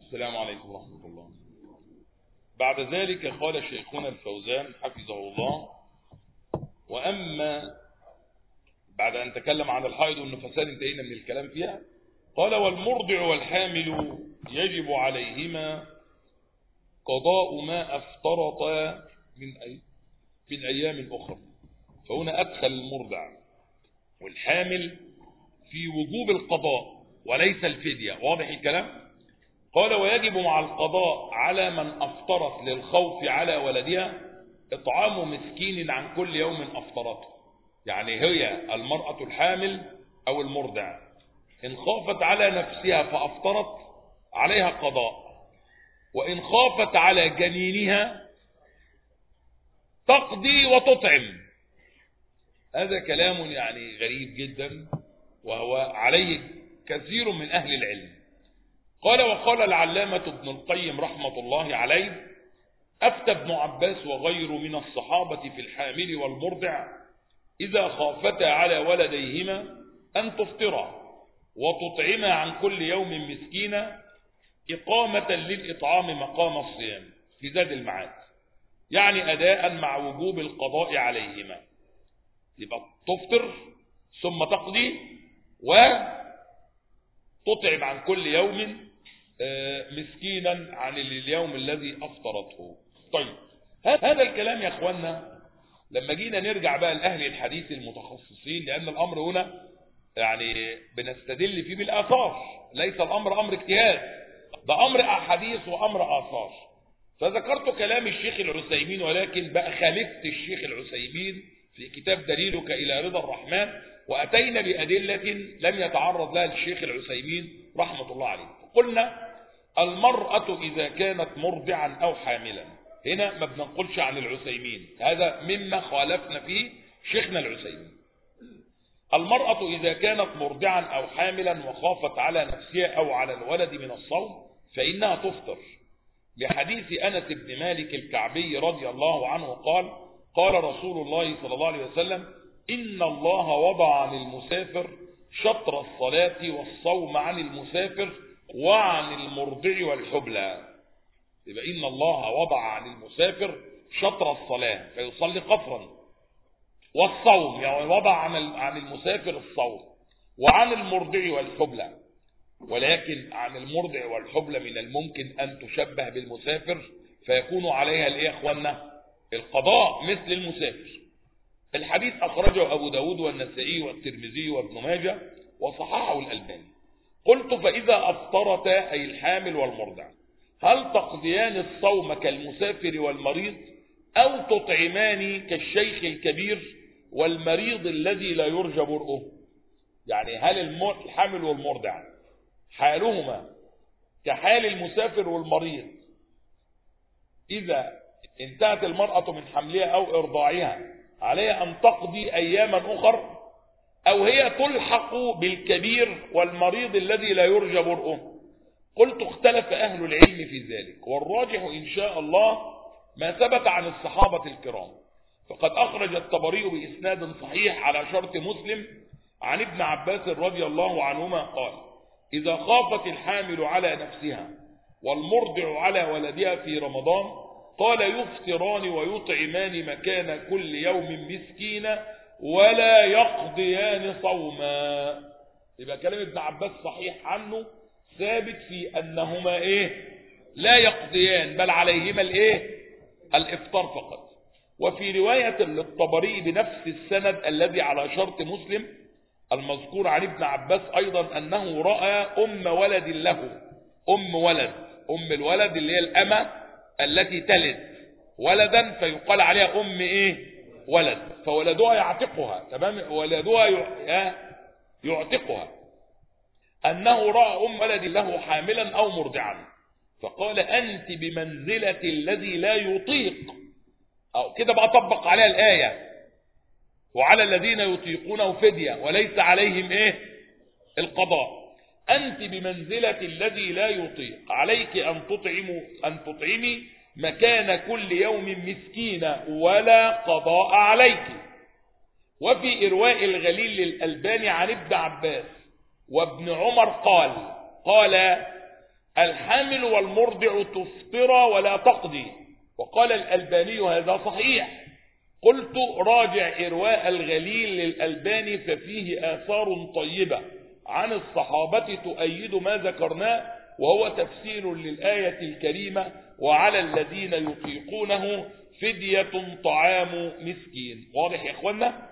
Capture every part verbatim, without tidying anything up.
السلام عليكم ورحمة الله. بعد ذلك قال شيخنا الفوزان حفظه الله: وأما بعد أن تكلم عن الحائض والنفساء انتهينا من الكلام فيها، قال: والمرضع والحامل يجب عليهما قضاء ما أفطرتا من أي من أيام أخرى. فهنا أدخل المرضع والحامل في وجوب القضاء وليس الفدية. واضح الكلام؟ قال: ويجب مع القضاء على من أفطرت للخوف على ولدها إطعام مسكين عن كل يوم أفطرته. يعني هي المرأة الحامل أو المرضع إن خافت على نفسها فأفطرت عليها قضاء، وإن خافت على جنينها تقضي وتطعم. هذا كلام يعني غريب جدا، وهو عليه كثير من أهل العلم. قال: وقال العلامة ابن القيم رحمة الله عليه: أفتى ابن عباس وغيره من الصحابة في الحامل والمرضع إذا خافتا على ولديهما أن تفطرا وتطعما عن كل يوم مسكينا إقامة للإطعام مقام الصيام في زاد المعاد، يعني أداء مع وجوب القضاء عليهما. يبقى تفطر ثم تقضي وتطعم عن كل يوم مسكينا عن اليوم الذي أفطرته. طيب، هذا الكلام يا أخوانا لما جينا نرجع بقى لأهل الحديث المتخصصين، لأن الأمر هنا يعني بنستدل فيه بالآثار، ليس الأمر أمر اجتهاد، ده أمر أحاديث وأمر آثار. فذكرت كلام الشيخ العثيمين، ولكن بقى خالفت الشيخ العثيمين في كتاب دليلك إلى رضا الرحمن، وأتينا بأدلة لم يتعرض لها الشيخ العثيمين رحمة الله عليه. قلنا: المرأة إذا كانت مرضعا أو حاملا. هنا ما بننقلش عن العثيمين، هذا مما خالفنا فيه شيخنا العثيمين. المرأة إذا كانت مرضعا أو حاملا وخافت على نفسها أو على الولد من الصوم فإنها تفطر، لحديث أنس بن مالك الكعبي رضي الله عنه قال: قال رسول الله صلى الله عليه وسلم: إن الله وضع عن المسافر شطر الصلاة والصوم عن المسافر وعن المرضع والحبلى. يبقى إن الله وضع عن المسافر شطر الصلاة فيصلي قصرا، والصوم يعني وضع عن المسافر الصوم، وعن المرضع والحبلى. ولكن عن المرضع والحبلى من الممكن أن تشبه بالمسافر فيكون عليها الإيه يا أخوانا؟ القضاء مثل المسافر. الحديث أخرجه أبو داود والنسائي والترمذي وابن ماجه وصححه الألباني. قلت: فإذا أفطرتا أي الحامل والمرضع هل تقضيان الصوم كالمسافر والمريض، أو تطعمان كالشيخ الكبير والمريض الذي لا يرجى برؤه؟ يعني هل الحامل والمرضع حالهما كحال المسافر والمريض إذا انتهت المرأة من حملها أو إرضاعها عليها أن تقضي أياما أخر، أو هي تلحق بالكبير والمريض الذي لا يرجى برؤه؟ قلت: اختلف أهل العلم في ذلك، والراجح إن شاء الله ما ثبت عن الصحابة الكرام. فقد أخرج الطبري بإسناد صحيح على شرط مسلم عن ابن عباس رضي الله عنهما قال: إذا خافت الحامل على نفسها والمرضع على ولدها في رمضان قال: يفطران ويطعمان مكان كل يوم مسكينا ولا يقضيان صوما. يبقى كلام ابن عباس صحيح عنه، ثابت في أنهما إيه؟ لا يقضيان، بل عليهما الإيه؟ الإفطار فقط. وفي رواية للطبري بنفس السند الذي على شرط مسلم المذكور عن ابن عباس أيضا أنه رأى أم ولد له، أم ولد، أم الولد اللي هي الأمة التي تلد ولدا فيقال عليها أم إيه؟ ولد، فولدها يعتقها، تمام؟ ولدها يعتقها، أنه رأى أم ولد له حاملا أو مرضعا فقال: أنت بمنزلة الذي لا يطيق، أو كده بقى طبق عليها الآية: وعلى الذين يطيقونه فدية وليس عليهم إيه؟ القضاء. أنت بمنزلة الذي لا يطيق، عليك أن تطعمي أن تطعمي مكان كل يوم مسكينة ولا قضاء عليك. وفي إرواء الغليل للألباني عن ابن عباس وابن عمر قال قال الحامل والمرضع تفطر ولا تقضي. وقال الألباني هذا صحيح. قلت راجع إرواء الغليل للألباني ففيه آثار طيبة عن الصحابة تؤيد ما ذكرناه، وهو تفسير للآية الكريمة وعلى الذين يطيقونه فدية طعام مسكين. واضح يا اخوانا؟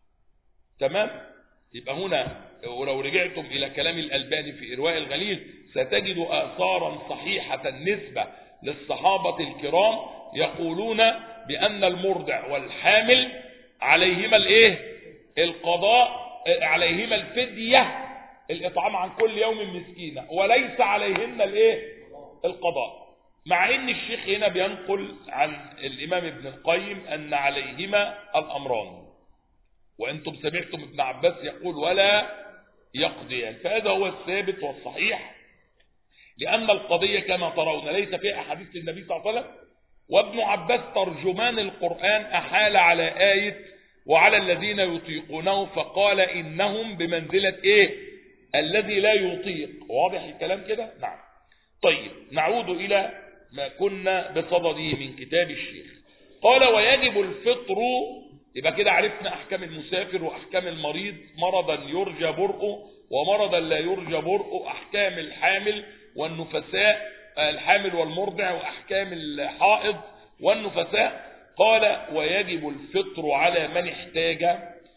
تمام. يبقى هنا ولو رجعتم إلى كلام الألباني في إرواء الغليل ستجد آثارا صحيحة نسبة للصحابة الكرام يقولون بأن المرضع والحامل عليهما الايه القضاء، عليهما الفدية الإطعام عن كل يوم مسكينة، وليس عليهن الايه القضاء. مع ان الشيخ هنا بينقل عن الإمام ابن القيم أن عليهما الأمران، وأنتم سمعتم ابن عباس يقول ولا يقضيان، فهذا هو الثابت والصحيح، لأن القضية كما ترون ليس فيها أحاديث للنبي صلى الله عليه وسلم، وابن عباس ترجمان القرآن أحال على آية وعلى الذين يطيقونه فقال إنهم بمنزلة إيه الذي لا يطيق. واضح الكلام كده؟ نعم. طيب نعود إلى ما كنا بصدده من كتاب الشيخ. قال ويجب الفطر. يبقى كده عرفنا أحكام المسافر وأحكام المريض، مرضا يرجى برؤه ومرضا لا يرجى برؤه، أحكام الحامل والنفساء، الحامل والمرضع، وأحكام الحائض والنفساء. قال ويجب الفطر على من احتاج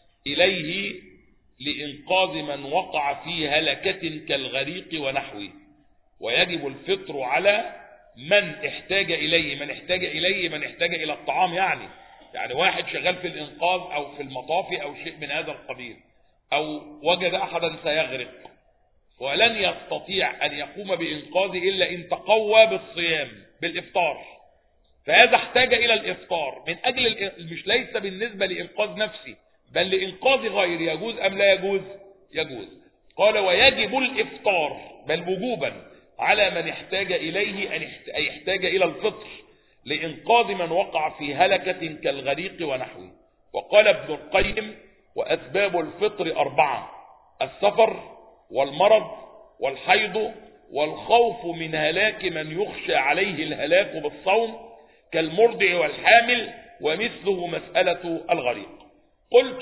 إليه لإنقاذ من وقع في هلكة كالغريق ونحوه. ويجب الفطر على من احتاج إليه، من احتاج إليه من احتاج إلى الطعام، يعني يعني واحد شغال في الإنقاذ أو في المطاف أو شيء من هذا القبيل، أو وجد أحدا سيغرق ولن يستطيع أن يقوم بإنقاذه إلا إن تقوى بالصيام بالإفطار، فهذا احتاج إلى الإفطار من أجل مش ليس بالنسبة لإنقاذ نفسي بل لإنقاذ غير. يجوز أم لا يجوز؟ يجوز. قال ويجب الإفطار بل وجوبا على من احتاج إليه أن يحتاج إلى الفطر لإنقاذ من وقع في هلكة كالغريق ونحوه. وقال ابن القيم وأسباب الفطر أربعة: السفر والمرض والحيض والخوف من هلاك من يخشى عليه الهلاك بالصوم كالمرضع والحامل، ومثله مسألة الغريق. قلت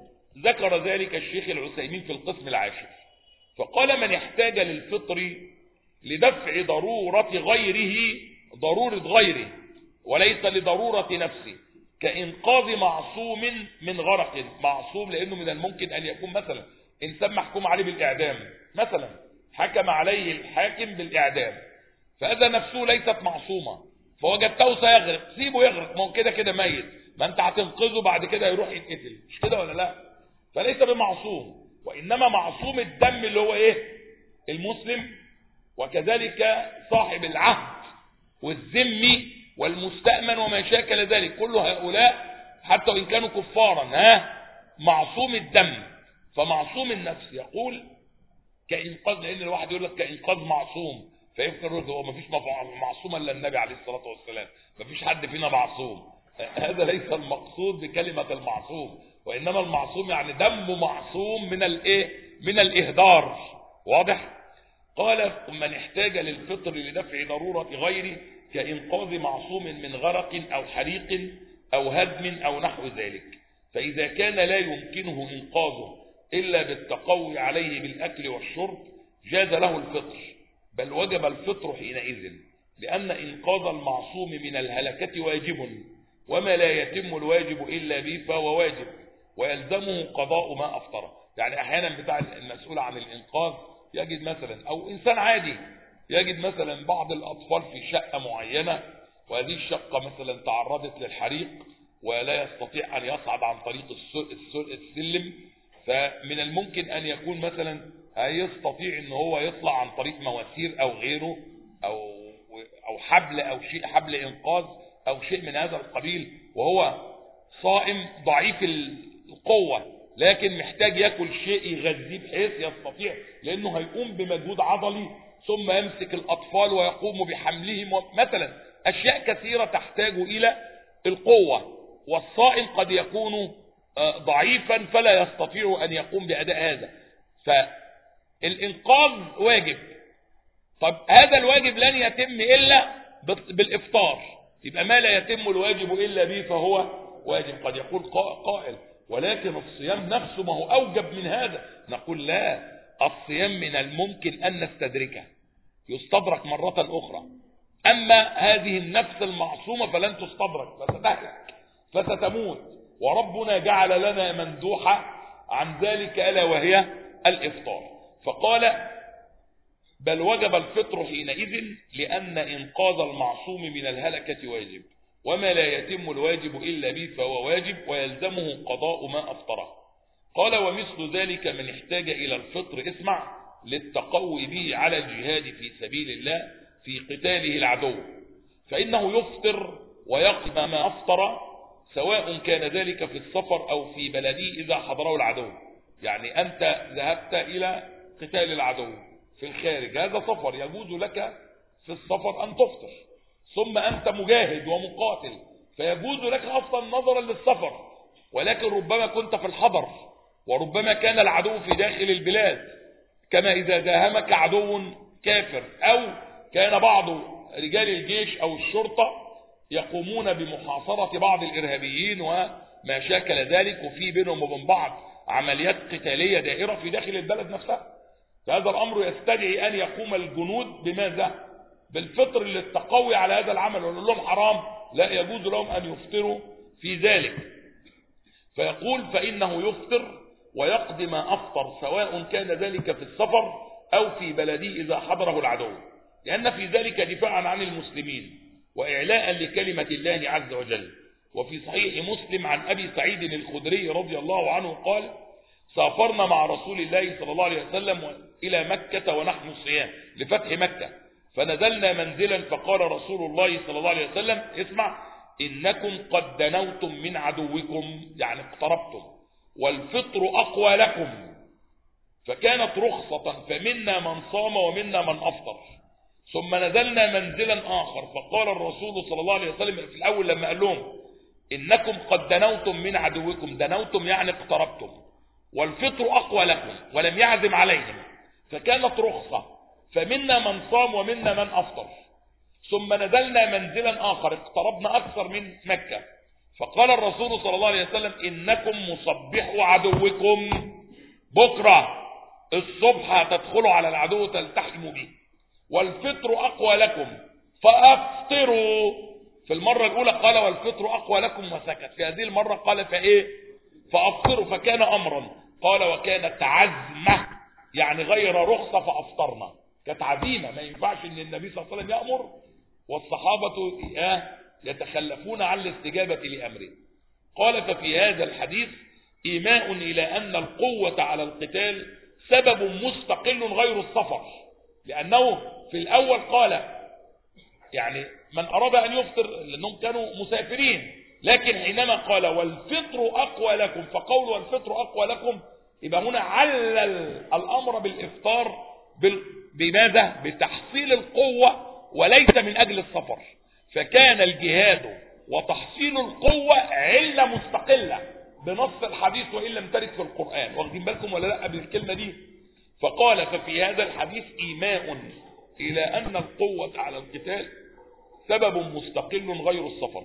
ذكر ذلك الشيخ العثيمين في القسم العاشر، فقال من احتاج للفطر لدفع ضرورة غيره، ضرورة غيره وليس لضرورة نفسه، كإنقاذ معصوم من غرق. معصوم لأنه من الممكن أن يكون مثلا إنسان محكوم عليه بالإعدام، مثلا حكم عليه الحاكم بالإعدام، فهذا نفسه ليست معصومة، فوجدته سيغرق، سيبه يغرق، ما هو كده كده ميت، ما انت هتنقذه بعد كده يروح يتقتل، مش كده ولا لا؟ فليس بمعصوم، وإنما معصوم الدم اللي هو ايه؟ المسلم، وكذلك صاحب العهد والذمي والمستأمن وما شاكل ذلك، كل هؤلاء حتى وإن كانوا كفارا ها معصوم الدم. فمعصوم النفس يقول كإنقاذ، لأن الواحد يقول لك كإنقاذ معصوم فيفكر هو ما فيش معصوم الا النبي عليه الصلاة والسلام، ما فيش حد فينا معصوم. هذا ليس المقصود بكلمة المعصوم، وإنما المعصوم يعني دم معصوم من الايه؟ من الإهدار. واضح؟ قال من احتاج للفطر لدفع ضرورة غيره كإنقاذ معصوم من غرق أو حريق أو هدم أو نحو ذلك، فإذا كان لا يمكنه إنقاذه إلا بالتقوي عليه بالأكل والشرب جاز له الفطر، بل وجب الفطر حينئذ، لأن إنقاذ المعصوم من الهلكة واجب، وما لا يتم الواجب إلا به فهو واجب، ويلزمه قضاء ما أفطره. يعني أحيانا بتاع المسؤول عن الإنقاذ يجد مثلا، أو إنسان عادي يجد مثلا بعض الأطفال في شقة معينة، وهذه الشقة مثلا تعرضت للحريق ولا يستطيع أن يصعد عن طريق السلم، فمن الممكن أن يكون مثلا يستطيع أن هو يطلع عن طريق مواسير أو غيره، أو أو حبل أو شيء، حبل إنقاذ أو شيء من هذا القبيل، وهو صائم ضعيف القوة لكن محتاج يأكل شيء يغذيه بحيث يستطيع، لأنه هيقوم بمجهود عضلي ثم يمسك الأطفال ويقوم بحملهم مثلا، أشياء كثيرة تحتاج إلى القوة، والصائم قد يكون ضعيفا فلا يستطيع أن يقوم بأداء هذا، فالإنقاذ واجب. طب هذا الواجب لن يتم إلا بالإفطار، يبقى ما لا يتم الواجب إلا به فهو واجب. قد يقول قائل ولكن الصيام نفسه ما هو أوجب من هذا، نقول لا، الصيام من الممكن أن نستدركه، يستدرك مرة أخرى، أما هذه النفس المعصومة فلن تستدرك، فستهلك فستموت، وربنا جعل لنا مندوحة عن ذلك ألا وهي الإفطار. فقال بل وجب الفطر حينئذ لأن إنقاذ المعصوم من الهلكة واجب، وما لا يتم الواجب إلا به فهو واجب ويلزمه قضاء ما أفطره. قال ومثل ذلك من احتاج إلى الفطر اسمع للتقوي به على الجهاد في سبيل الله في قتاله العدو، فإنه يفطر ويقضي ما أفطر سواء كان ذلك في السفر أو في بلده إذا حضره العدو. يعني أنت ذهبت إلى قتال العدو في الخارج، هذا سفر، يجوز لك في السفر أن تفطر، ثم أنت مجاهد ومقاتل فيجوز لك أصلا نظرا للسفر، ولكن ربما كنت في الحضر وربما كان العدو في داخل البلاد، كما إذا داهمك عدو كافر، أو كان بعض رجال الجيش أو الشرطة يقومون بمحاصرة بعض الإرهابيين وما شاكل ذلك، وفي بينهم وبين بعض عمليات قتالية دائرة في داخل البلد نفسها، فهذا الأمر يستدعي أن يقوم الجنود بماذا؟ بالفطر للتقوي على هذا العمل، ونقول لهم حرام، لا يجوز لهم أن يفطروا في ذلك. فيقول فإنه يفطر ويقضي ما أفطر سواء كان ذلك في السفر أو في بلده إذا حضره العدو، لأن في ذلك دفاعا عن المسلمين وإعلاء لكلمة الله عز وجل. وفي صحيح مسلم عن أبي سعيد الخدري رضي الله عنه قال سافرنا مع رسول الله صلى الله عليه وسلم إلى مكة ونحن صيام لفتح مكة، فنزلنا منزلا فقال رسول الله صلى الله عليه وسلم اسمع إنكم قد دنوتم من عدوكم، يعني اقتربتم، والفطر أقوى لكم، فكانت رخصة فمنا من صام ومنا من أفطر. ثم نزلنا منزلا آخر فقال الرسول صلى الله عليه وسلم في الأول لما قال لهم إنكم قد دنوتم من عدوكم، دنوتم يعني اقتربتم، والفطر أقوى لكم، ولم يعزم عليهم، فكانت رخصة فمنا من صام ومنا من أفطر. ثم نزلنا منزلا آخر اقتربنا أكثر من مكة فقال الرسول صلى الله عليه وسلم إنكم مصبحوا عدوكم، بكرة الصبح هتدخلوا على العدو تلتحموا به، والفطر أقوى لكم فأفطروا. في المرة الأولى قال والفطر أقوى لكم وسكت، في هذه المرة قال فإيه فأفطروا، فكان أمرا. قال وكانت عزمة يعني غير رخصة فأفطرنا، كانت عزيمة، ما ينفعش ان النبي صلى الله عليه وسلم يأمر والصحابة يتخلفون عن الاستجابة لأمره. قال ففي هذا الحديث إيماء إلى أن القوة على القتال سبب مستقل غير السفر، لأنه في الأول قال يعني من أراد أن يفطر لأنهم كانوا مسافرين، لكن حينما قال والفطر أقوى لكم فقول والفطر أقوى لكم يبقى هنا علل الأمر بالإفطار بماذا؟ بتحصيل القوة وليس من أجل السفر، فكان الجهاد وتحصيل القوة علة مستقلة بنص الحديث وإن لم ترد في القرآن. واخدين بالكم ولا لا بالكلمة دي؟ فقال ففي هذا الحديث إيماء إلى أن القوة على القتال سبب مستقل غير السفر،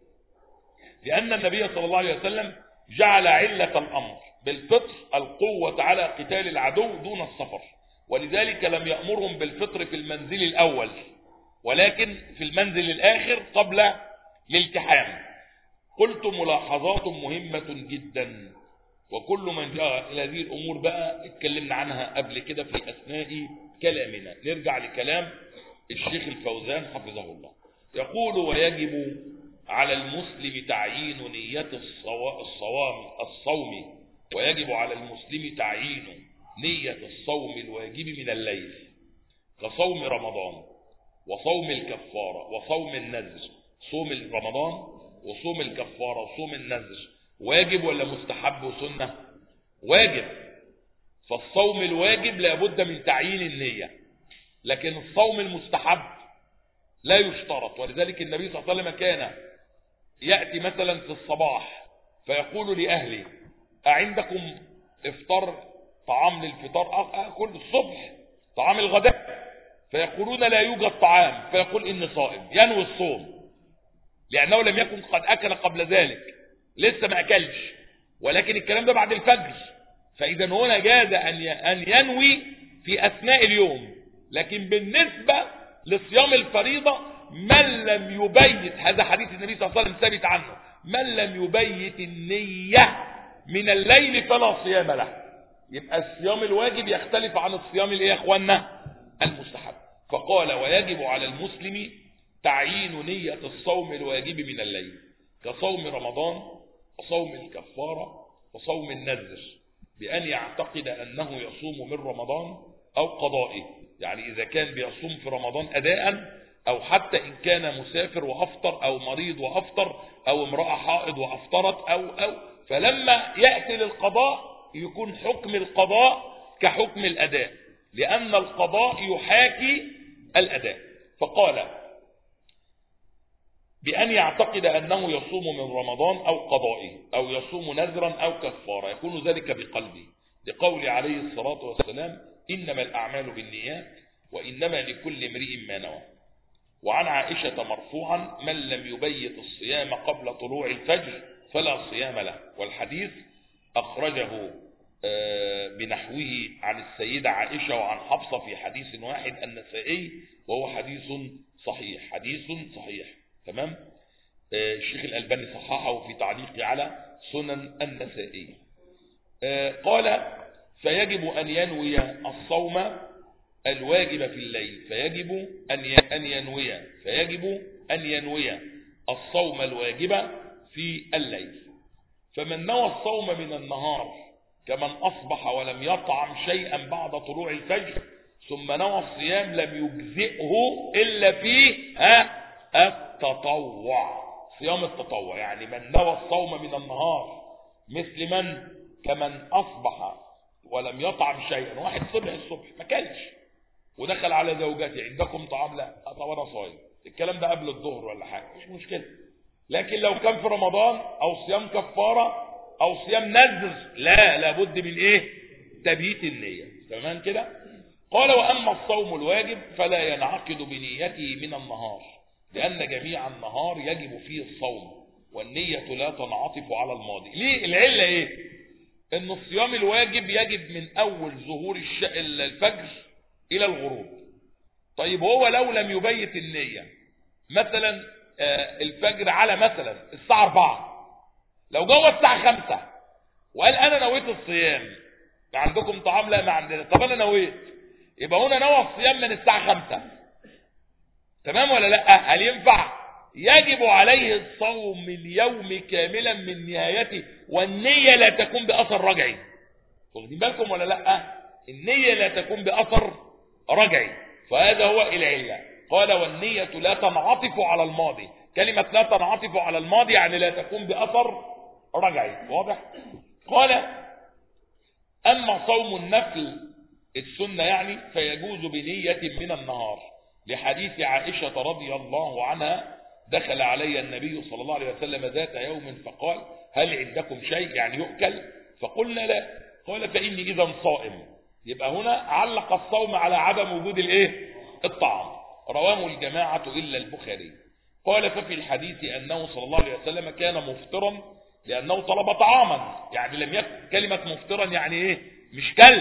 لأن النبي صلى الله عليه وسلم جعل علة الأمر بالفطر القوة على قتال العدو دون السفر، ولذلك لم يأمرهم بالفطر في المنزل الأول ولكن في المنزل الآخر قبل الالتحام. قلت ملاحظات مهمة جدا، وكل من جاء إلى هذه الأمور بقى اتكلمنا عنها قبل كده في أثناء كلامنا. نرجع لكلام الشيخ الفوزان حفظه الله، يقول ويجب على المسلم تعيين نية الصوام الصوم ويجب على المسلم تعيين نية الصوم الواجب من الليل كصوم رمضان وصوم الكفارة وصوم النذر. صوم رمضان وصوم الكفارة وصوم النذر واجب ولا مستحب وسنة؟ واجب. فالصوم الواجب لابد من تعيين النية، لكن الصوم المستحب لا يشترط. ولذلك النبي صلى الله عليه وسلم كان يأتي مثلا في الصباح فيقول لأهله أعندكم افطار طعام للفطار؟ أكل الصبح طعام الغداء، فيقولون لا يوجد طعام، فيقول إني صائم، ينوي الصوم لأنه لم يكن قد أكل قبل ذلك، لسه ما أكلش، ولكن الكلام ده بعد الفجر، فإذا هنا جاز أن ينوي في أثناء اليوم. لكن بالنسبة لصيام الفريضة من لم يبيت، هذا حديث النبي صلى الله عليه وسلم ثابت عنه، من لم يبيت النية من الليل فلا صيام له. يبقى الصيام الواجب يختلف عن الصيام الايه يا اخوانا؟ المستحب. فقال ويجب على المسلم تعيين نية الصوم الواجب من الليل كصوم رمضان وصوم الكفارة وصوم النذر، بأن يعتقد أنه يصوم من رمضان أو قضائه، يعني إذا كان بيصوم في رمضان أداء، أو حتى إن كان مسافر وأفطر، أو مريض وأفطر، أو امرأة حائض وأفطرت، أو أو فلما يأتي للقضاء يكون حكم القضاء كحكم الأداء، لأن القضاء يحاكي الأداء. فقال بأن يعتقد أنه يصوم من رمضان أو قضائه، أو يصوم نذرا أو كفارة، يكون ذلك بقلبه، لقول عليه الصلاة والسلام إنما الأعمال بالنيات وإنما لكل امرئ ما نوى. وعن عائشة مرفوعا من لم يبيت الصيام قبل طلوع الفجر فلا صيام له، والحديث أخرجه بنحوه عن السيدة عائشة وعن حفصة في حديث واحد النسائي، وهو حديث صحيح، حديث صحيح تمام. الشيخ الألباني صححه في تعليقه على سنن النسائي. قال فيجب أن ينوي الصوم الواجب في الليل، فيجب أن ينوي فيجب أن ينوي الصوم الواجب في الليل. فمن نوى الصوم من النهار كمن أصبح ولم يطعم شيئا بعد طلوع الفجر ثم نوى الصيام لم يجزئه إلا في ها التطوع، صيام التطوع، يعني من نوى الصوم من النهار مثل من كمن أصبح ولم يطعم شيئا، واحد صبح الصبح ما كلش ودخل على زوجته عندكم طعام، لا طب انا صايم، الكلام ده قبل الظهر ولا حاجه مش مشكله. لكن لو كان في رمضان او صيام كفاره او صيام نذر لا لابد من ايه؟ تبييت النيه. تمام كده. قال واما الصوم الواجب فلا ينعقد بنيته من النهار، لان جميع النهار يجب فيه الصوم والنيه لا تنعطف على الماضي. ليه؟ العله ايه؟ ان الصيام الواجب يجب من اول ظهور الفجر الى الغروب. طيب هو لو لم يبيت النية مثلا الفجر على مثلا الساعة أربعة، لو جوه الساعة خمسة وقال انا نويت الصيام، ما عندكم طعام؟ لا ما عندنا. طب انا نويت، يبقى هنا نوى الصيام من الساعة خمسة، تمام ولا لا؟ هل ينفع؟ يجب عليه الصوم اليوم كاملا من نهايته، والنية لا تكون بأثر رجعي. واخدين بالكم ولا لا؟ النية لا تكون بأثر رجعي، فهذا هو العلة. قال والنية لا تنعطف على الماضي، كلمة لا تنعطف على الماضي يعني لا تكون بأثر رجعي، واضح؟ قال أما صوم النفل السنة يعني فيجوز بنية من النهار، لحديث عائشة رضي الله عنها دخل علي النبي صلى الله عليه وسلم ذات يوم فقال هل عندكم شيء يعني يؤكل؟ فقلنا لا. قال فإني إذا صائم. يبقى هنا علق الصوم على عدم وجود الايه؟ الطعام. رواه الجماعة إلا البخاري. قال ففي الحديث أنه صلى الله عليه وسلم كان مفطرا لأنه طلب طعاما، يعني لم يكن كلمة مفطرا يعني ايه؟ مش كل،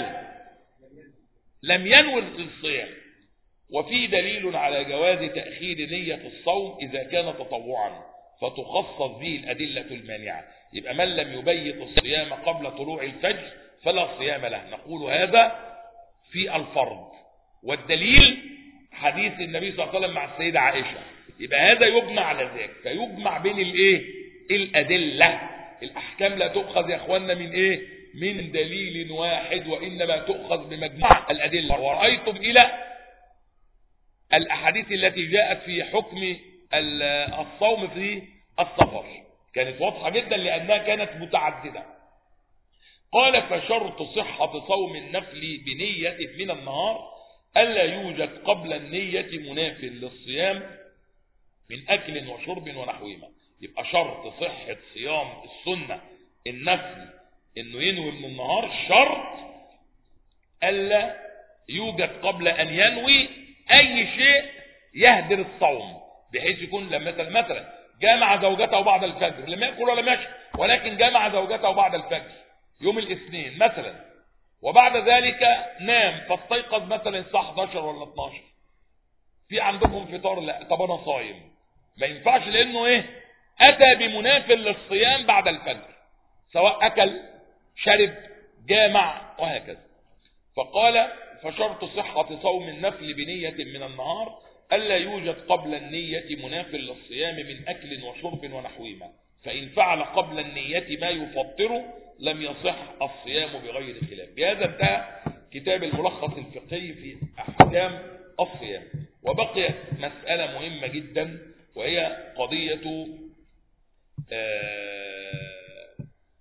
لم ينوي الصيام. وفي دليل على جواز تأخير نية الصوم إذا كان تطوعا فتخصص به الأدلة المانعة. يبقى من لم يبيت الصيام قبل طلوع الفجر فلا صيام له، نقول هذا في الفرض، والدليل حديث النبي صلى الله عليه وسلم مع السيدة عائشة. يبقى هذا يجمع على ذلك، فيجمع بين الايه؟ الأدلة. الأحكام لا تؤخذ يا اخوانا من ايه؟ من دليل واحد، وإنما تؤخذ بمجموع الأدلة. ورأيتم إلى الأحاديث التي جاءت في حكم الصوم في السفر كانت واضحة جدا لأنها كانت متعددة. قال فشرط صحة صوم النفل بنية من النهار ألا يوجد قبل النية مناف للصيام من أكل وشرب ونحوهما. يبقى شرط صحة صيام السنة النفل إنه ينوي من النهار، شرط ألا يوجد قبل أن ينوي اي شيء يهدر الصوم، بحيث يكون لما مثلا مثلا جامع زوجته بعد الفجر، لم يأكل ولا ماشي، ولكن جامع زوجته بعد الفجر يوم الاثنين مثلا، وبعد ذلك نام فاستيقظ مثلا الساعه احداشر ولا اتناشر، في عندكم فطار؟ لا. طب انا صايم، ما ينفعش، لانه ايه؟ اتى بمنافل للصيام بعد الفجر، سواء اكل شرب جامع وهكذا. فقال فشرط صحة صوم النفل بنية من النهار ألا يوجد قبل النية منافل للصيام من أكل وشرب ونحوهما، فإن فعل قبل النية ما يفطر لم يصح الصيام بغير خلاف. بهذا انتهى كتاب الملخص الفقهي في أحكام الصيام. وبقيت مسألة مهمة جدا، وهي قضية آه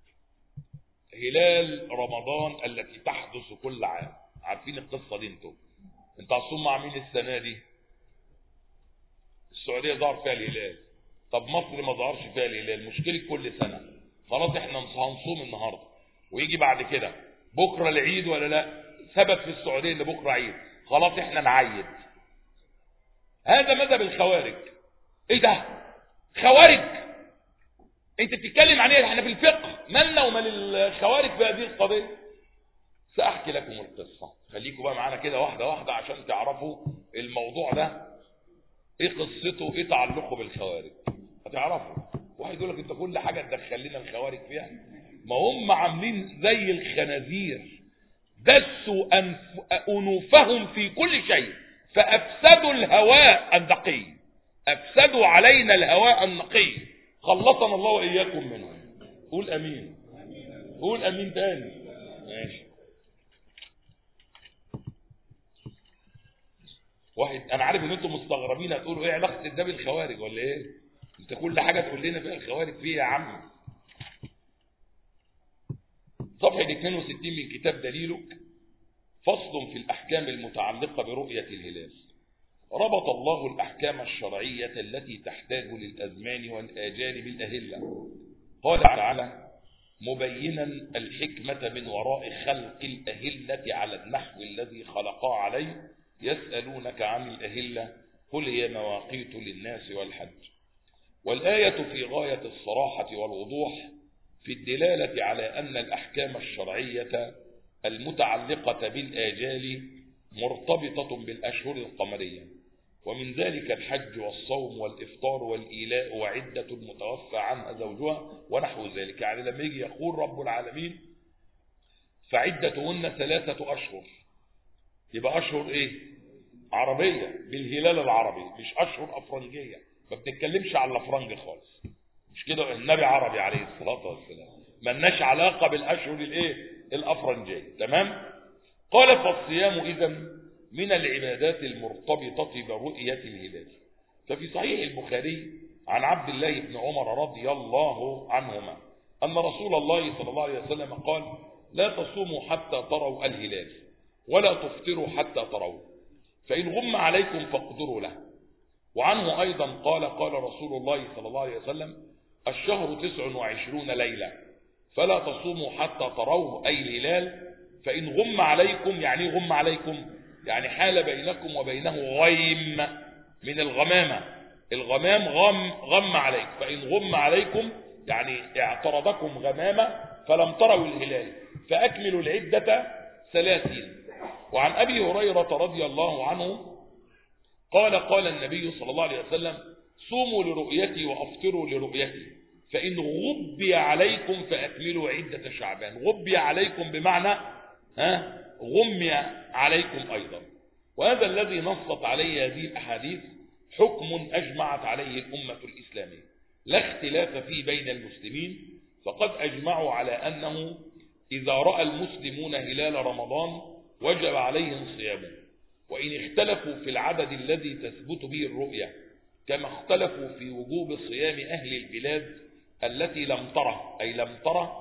هلال رمضان التي تحدث كل عام. عارفين القصة دي؟ انتوا انت هتصوم مع مين السنة دي؟ السعودية ظهر فيها الهلال، طب مصر ما ظهرش فيها الهلال. مشكلة كل سنة. خلاص احنا هنصوم النهاردة ويجي بعد كده بكرة العيد ولا لا؟ ثبت في السعودية ان بكرة عيد، خلاص احنا نعيد. هذا مذهب الخوارج. ايه ده؟ خوارج؟ انت بتتكلم عن ايه؟ احنا في الفقه، مالنا ومال الخوارج في هذه القضية؟ سأحكي لكم القصة، خليكم بقى معانا كده واحدة واحدة عشان تعرفوا الموضوع ده ايه قصته، ايه تعلقه بالخوارج. هتعرفوا. واحد يقول لك انت كل حاجة تدخل لنا الخوارج فيها، ما هم عاملين زي الخنازير، دسوا أنوفهم في كل شيء فأفسدوا الهواء النقي، أفسدوا علينا الهواء النقي، خلصنا الله وإياكم منهم. قول أمين. قول أمين تاني. ماشي. واحد، انا عارف ان انتم مستغربين هتقولوا ايه علاقه ده بالخوارج ولا ايه؟ انت كل حاجه تقول لنا فيها الخوارج فيها يا عم. صفحه اتنين وستين من كتاب دليلك، فصل في الاحكام المتعلقه برؤيه الهلال. ربط الله الاحكام الشرعيه التي تحتاج للازمان والاجال بالاهله. قال تعالى مبينا الحكمه من وراء خلق الاهله على النحو الذي خلقا عليه، يسألونك عن الأهلة قل هي مواقيت للناس والحج. والآية في غاية الصراحة والوضوح في الدلالة على أن الأحكام الشرعية المتعلقة بالآجال مرتبطة بالأشهر القمرية، ومن ذلك الحج والصوم والإفطار والإيلاء وعدة المتوفى عنها زوجها ونحو ذلك. يعني لما يجي يقول رب العالمين فعدتهن ثلاثة أشهر، يبقى أشهر إيه؟ عربية بالهلال العربي، مش أشهر أفرنجية. ما بنتكلمش على الأفرنج خالص، مش كده. النبي عربي عليه الصلاة والسلام، ملناش علاقة بالأشهر الإيه؟ الأفرنجية. تمام؟ قال فالصيام إذن من العبادات المرتبطة برؤية الهلال. ففي صحيح البخاري عن عبد الله بن عمر رضي الله عنهما أن رسول الله صلى الله عليه وسلم قال لا تصوموا حتى تروا الهلال ولا تفطروا حتى تروا، فإن غم عليكم فاقدروا له. وعنه أيضا قال قال رسول الله صلى الله عليه وسلم الشهر تسع وعشرون ليلة فلا تصوموا حتى تروا أي الهلال، فإن غم عليكم، يعني غم عليكم يعني حال بينكم وبينه غيم من الغمامة، الغمام غم غم عليك، فإن غم عليكم يعني اعترضكم غمامة فلم تروا الهلال فأكملوا العدة ثلاثين. وعن أبي هريرة رضي الله عنه قال قال النبي صلى الله عليه وسلم صوموا لرؤيتي وأفطروا لرؤيتي، فإن غبي عليكم فأكملوا عدة شعبان. غبي عليكم بمعنى ها غمي عليكم أيضا. وهذا الذي نصت عليه هذه الأحاديث حكم أجمعت عليه الأمة الإسلامية، لا اختلاف فيه بين المسلمين، فقد أجمعوا على أنه إذا رأى المسلمون هلال رمضان وجب عليهم صيامه، وإن اختلفوا في العدد الذي تثبت به الرؤية، كما اختلفوا في وجوب صيام أهل البلاد التي لم تره، أي لم تره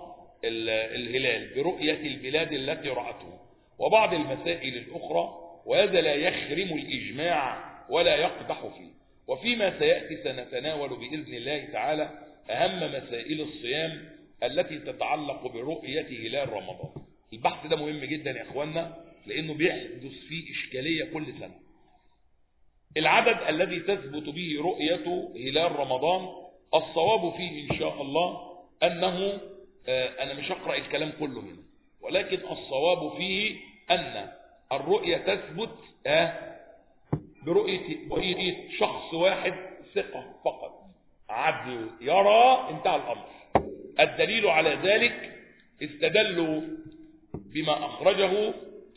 الهلال برؤية البلاد التي رأته، وبعض المسائل الأخرى، وهذا لا يخرم الإجماع ولا يقدح فيه. وفيما سيأتي سنتناول بإذن الله تعالى أهم مسائل الصيام التي تتعلق برؤية هلال رمضان. البحث ده مهم جدا يا إخواننا، لأنه بيحدث فيه إشكالية كل سنة. العدد الذي تثبت به رؤية هلال رمضان الصواب فيه إن شاء الله أنه أنا مش هقرأ الكلام كله هنا، ولكن الصواب فيه أن الرؤية تثبت برؤية, برؤية شخص واحد ثقة فقط، عدل يرى، انتهى الأمر. الدليل على ذلك استدلوا بما أخرجه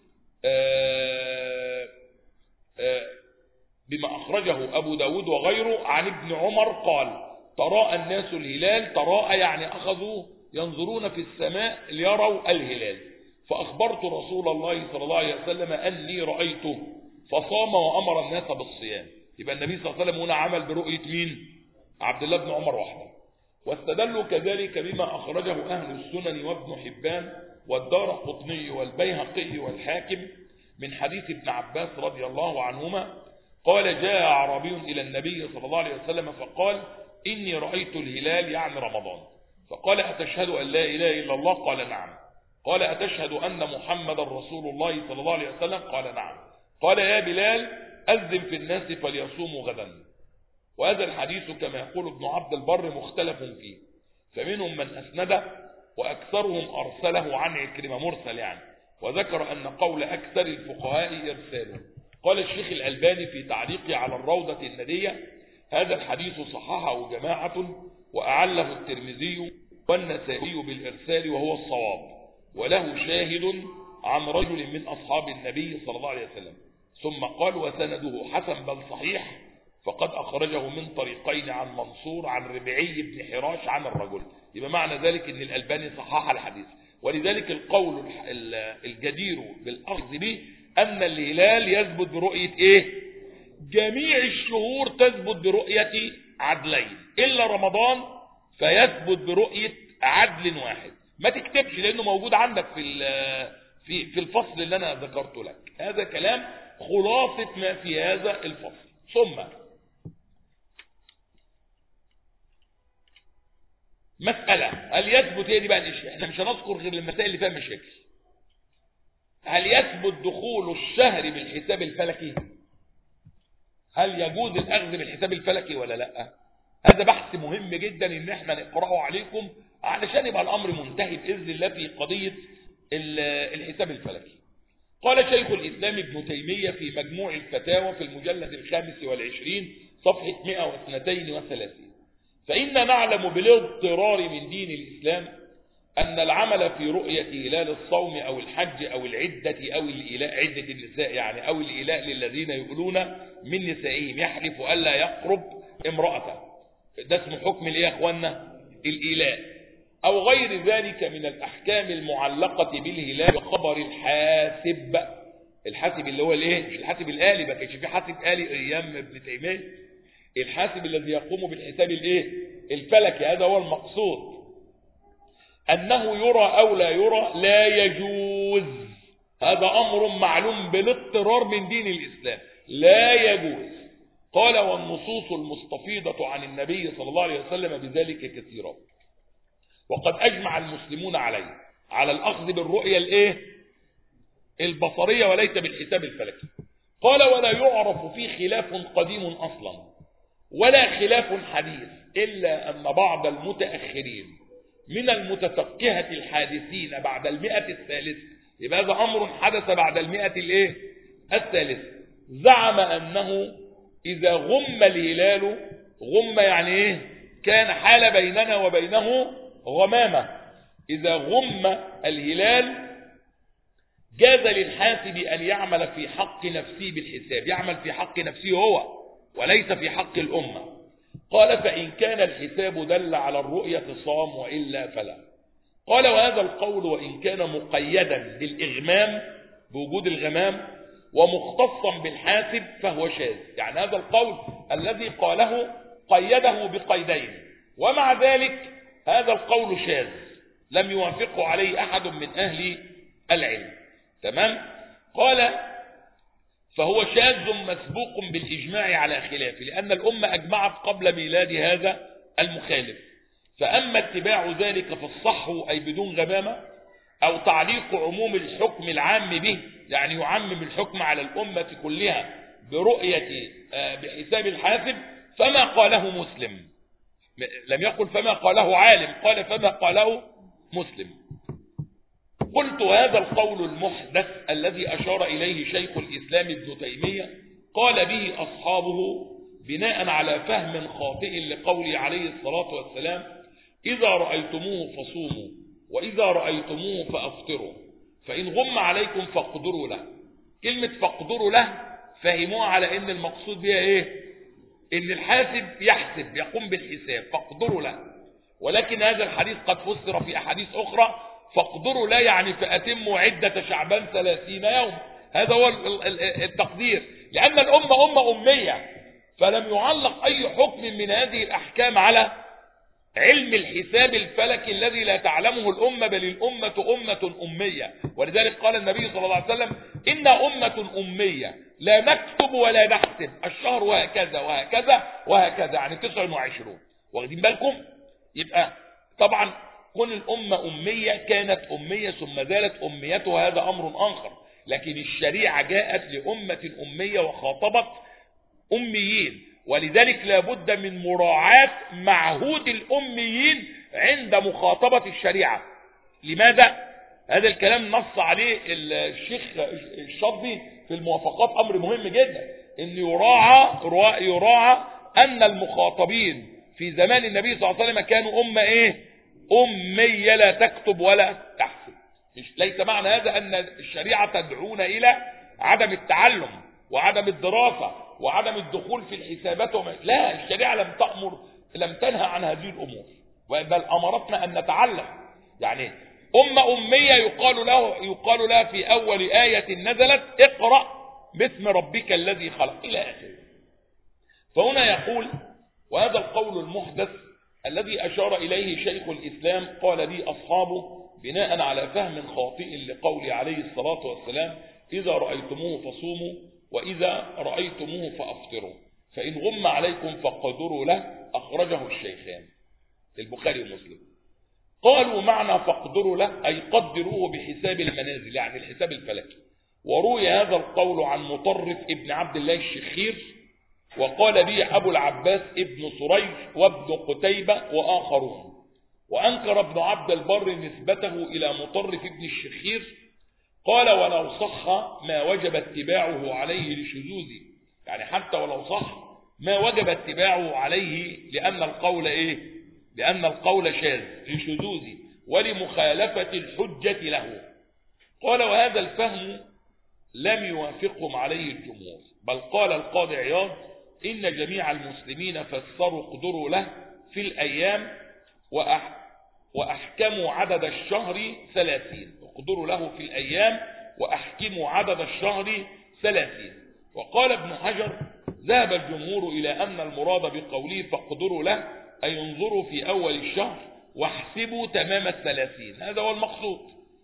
آآ آآ بما أخرجه أبو داود وغيره عن ابن عمر قال: تراءى الناس الهلال، تراءى يعني أخذوا ينظرون في السماء ليروا الهلال، فأخبرت رسول الله صلى الله عليه وسلم أني رأيته فصام وأمر الناس بالصيام. يبقى النبي صلى الله عليه وسلم هنا عمل برؤية مين؟ عبد الله بن عمر وحده. واستدلوا كذلك بما أخرجه أهل السنن وابن حبان والدارقطني والبيهقي والحاكم من حديث ابن عباس رضي الله عنهما قال: جاء أعرابي إلى النبي صلى الله عليه وسلم فقال: إني رأيت الهلال يعني رمضان. فقال: أتشهد أن لا إله إلا الله؟ قال: نعم. قال: أتشهد أن محمد رسول الله صلى الله عليه وسلم؟ قال: نعم. قال: يا بلال أذن في الناس فليصوموا غدا. وهذا الحديث كما يقول ابن عبد البر مختلف فيه، فمنهم من أسنده وأكثرهم أرسله عن عكرمة مرسل يعني، وذكر أن قول أكثر الفقهاء إرساله. قال الشيخ الألباني في تعليقه على الروضة الندية: هذا الحديث صححه جماعة وأعله الترمذي والنسائي بالإرسال وهو الصواب، وله شاهد عن رجل من أصحاب النبي صلى الله عليه وسلم. ثم قال: وسنده حسن بل صحيح، فقد أخرجه من طريقين عن منصور عن ربعي بن حراش عن الرجل. يبقى معنى ذلك أن الألباني صحح الحديث، ولذلك القول الجدير بالأخذ به أن الهلال يثبت برؤية إيه؟ جميع الشهور تثبت برؤية عدلين إلا رمضان فيثبت برؤية عدل واحد. ما تكتبش لأنه موجود عندك في في في الفصل اللي أنا ذكرته لك. هذا كلام خلاصة ما في هذا الفصل. ثم مسألة: هل يثبت، هي دي بقى الاشياء، احنا مش هنذكر غير المسائل اللي فيها مشاكل. هل يثبت دخول الشهر بالحساب الفلكي؟ هل يجوز الاخذ بالحساب الفلكي ولا لا؟ هذا بحث مهم جدا ان احنا نقرأه عليكم علشان يبقى الامر منتهي باذن الله في قضية الحساب الفلكي. قال شيخ الاسلام ابن تيمية في مجموع الفتاوى في المجلد الخامس والعشرين صفحة مئة واثنين وثلاثين: فإن نعلم بالاضطرار من دين الإسلام أن العمل في رؤية هلال الصوم أو الحج أو العدة أو الإيلاء، عدة النساء يعني، أو الإيلاء للذين يقولون من نسائهم يحلف ألا يقرب امرأته، ده اسمه حكم الايه يا اخوانا؟ الإيلاء، أو غير ذلك من الأحكام المعلقة بالهلال وخبر الحاسب. الحاسب اللي هو الايه؟ مش الحاسب الآلي، ما كانش في حاسب آلي أيام ابن تيمية، الحاسب الذي يقوم بالحساب الايه؟ الفلكي، هذا هو المقصود. أنه يرى أو لا يرى لا يجوز، هذا أمر معلوم بالاضطرار من دين الإسلام، لا يجوز. قال: والنصوص المستفيضة عن النبي صلى الله عليه وسلم بذلك كثيرا، وقد أجمع المسلمون عليه على الأخذ بالرؤية الايه؟ البصرية وليس بالحساب الفلكي. قال: ولا يعرف في خلاف قديم أصلا ولا خلاف حديث، إلا أن بعض المتأخرين من المتفقهة الحادثين بعد المئة الثالثة، يبقى هذا أمر حدث بعد المئة الايه؟ الثالثة، زعم أنه إذا غم الهلال، غم يعني إيه؟ كان حال بيننا وبينه غمامة، إذا غم الهلال جاز للحاسب أن يعمل في حق نفسه بالحساب، يعمل في حق نفسه هو وليس في حق الأمة. قال: فإن كان الحساب دل على الرؤية صام وإلا فلا. قال: وهذا القول وإن كان مقيدا بالإغمام بوجود الغمام ومختصا بالحاسب فهو شاذ. يعني هذا القول الذي قاله قيده بقيدين، ومع ذلك هذا القول شاذ لم يوافقه عليه أحد من أهل العلم. تمام؟ قال: فهو شاذ مسبوق بالإجماع على خلافه، لأن الأمة أجمعت قبل ميلاد هذا المخالف. فأما اتباع ذلك فالصح أي بدون غمامة، أو تعليق عموم الحكم العام به، يعني يعمم الحكم على الأمة كلها برؤية بحساب الحاسب فما قاله مسلم، لم يقل فما قاله عالم، قال فما قاله مسلم. قلت هذا القول المحدث الذي أشار إليه شيخ الإسلام ابن تيمية قال به أصحابه بناء على فهم خاطئ لقوله عليه الصلاة والسلام إذا رأيتموه فصوموا وإذا رأيتموه فأفطروا فإن غم عليكم فاقدروا له. كلمة فاقدروا له فهموها على ان المقصود بها ايه؟ ان الحاسب يحسب يقوم بالحساب فاقدروا له، ولكن هذا الحديث قد فسر في احاديث اخرى فاقدروا له يعني فاتموا عدة شعبان ثلاثين يوم. هذا هو التقدير، لان الامة امة امية، فلم يعلق اي حكم من هذه الاحكام على علم الحساب الفلكي الذي لا تعلمه الامة، بل الامة امة امية. ولذلك قال النبي صلى الله عليه وسلم إن أمة أمية لا نكتب ولا نحسب الشهر وهكذا وهكذا وهكذا، يعني تسعة وعشرين. واخدين بالكم؟ يبقى طبعا كون الأمة أمية كانت أمية ثم زالت أميتها، هذا أمر آخر، لكن الشريعة جاءت لأمة أمية وخاطبت أميين، ولذلك لابد من مراعاة معهود الأميين عند مخاطبة الشريعة. لماذا؟ هذا الكلام نص عليه الشيخ الشاطبي في الموافقات، أمر مهم جدا، أن يراعى يراعى أن المخاطبين في زمان النبي صلى الله عليه وسلم كانوا أمة إيه؟ أمية لا تكتب ولا تحسب. ليس معنى هذا أن الشريعة تدعونا إلى عدم التعلم وعدم الدراسة وعدم الدخول في الحسابات، لا، الشريعة لم تأمر لم تنهى عن هذه الأمور، بل أمرتنا أن نتعلم. يعني أمة أمية يقال له يقال لها في أول آية نزلت اقرأ باسم ربك الذي خلق إلى آخره. فهنا يقول وهذا القول المحدث الذي أشار إليه شيخ الإسلام قال به أصحابه بناء على فهم خاطئ لقول عليه الصلاة والسلام إذا رأيتموه فصوموا وإذا رأيتموه فأفطروا فإن غم عليكم فاقدروا له، أخرجه الشيخان البخاري ومسلم. قالوا معنى فاقدروا له أي قدروه بحساب المنازل، يعني الحساب الفلكي. وروي هذا القول عن مطرف ابن عبد الله الشخير، وقال به أبو العباس ابن سريج وابن قتيبة وآخرون، وأنكر ابن عبد البر نسبته إلى مطرف ابن الشخير، قال ولو صح ما وجب اتباعه عليه لشذوذه، يعني حتى ولو صح ما وجب اتباعه عليه لأن القول إيه؟ لأن القول شاذ لشذوذه ولمخالفة الحجة له. قال وهذا الفهم لم يوافقهم عليه الجمهور، بل قال القاضي عياض إن جميع المسلمين فسروا قدروا له في الأيام وأح وأحكموا عدد الشهر ثلاثين، قدروا له في الأيام وأحكموا عدد الشهر ثلاثين. وقال ابن حجر ذهب الجمهور إلى أن المراد بقوله فقدروا له أي انظروا في أول الشهر واحسبوا تمام الثلاثين، هذا هو المقصود.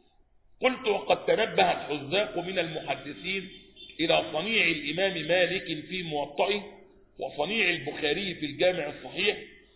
قلت وقد تنبه الحذاق من المحدثين إلى صنيع الإمام مالك في موطئه وصنيع البخاري في الجامع الصحيح،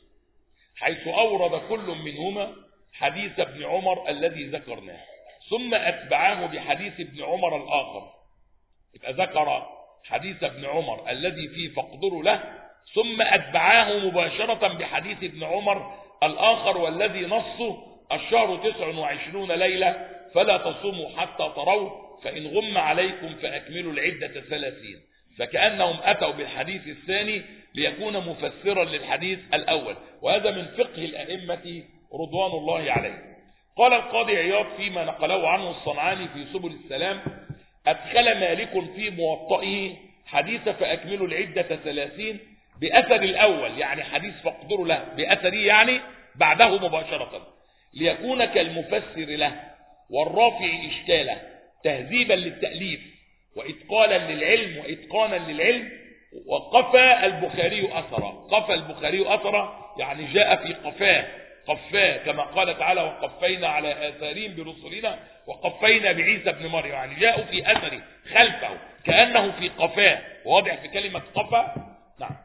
حيث أورد كل منهما حديث ابن عمر الذي ذكرناه ثم أتبعاه بحديث ابن عمر الآخر. يبقى ذكر حديث ابن عمر الذي فيه فاقدروا له ثم أتبعاه مباشرة بحديث ابن عمر الآخر والذي نصه الشهر تسع وعشرون ليلة فلا تصوموا حتى تروا فإن غم عليكم فأكملوا العدة ثلاثين. فكأنهم أتوا بالحديث الثاني ليكون مفسرا للحديث الأول، وهذا من فقه الأئمة رضوان الله عليه. قال القاضي عياض فيما نقله عنه الصنعاني في سبل السلام أدخل مالك في موطئه حديث فأكملوا العدة ثلاثين بأثر الأول، يعني حديث فاقدروا له بأثره يعني بعده مباشرة، ليكون كالمفسر له والرافع إشكاله تهذيبا للتأليف وإتقالا للعلم وإتقانا للعلم. وقفى البخاري أثرا، قفى البخاري أثرا يعني جاء في قفاه قفاه كما قال تعالى وقفينا على آثارهم برسلنا وقفينا بعيسى ابن مريم، يعني جاءوا في أثره خلفه كأنه في قفاه. واضح في كلمة قفى؟ نعم.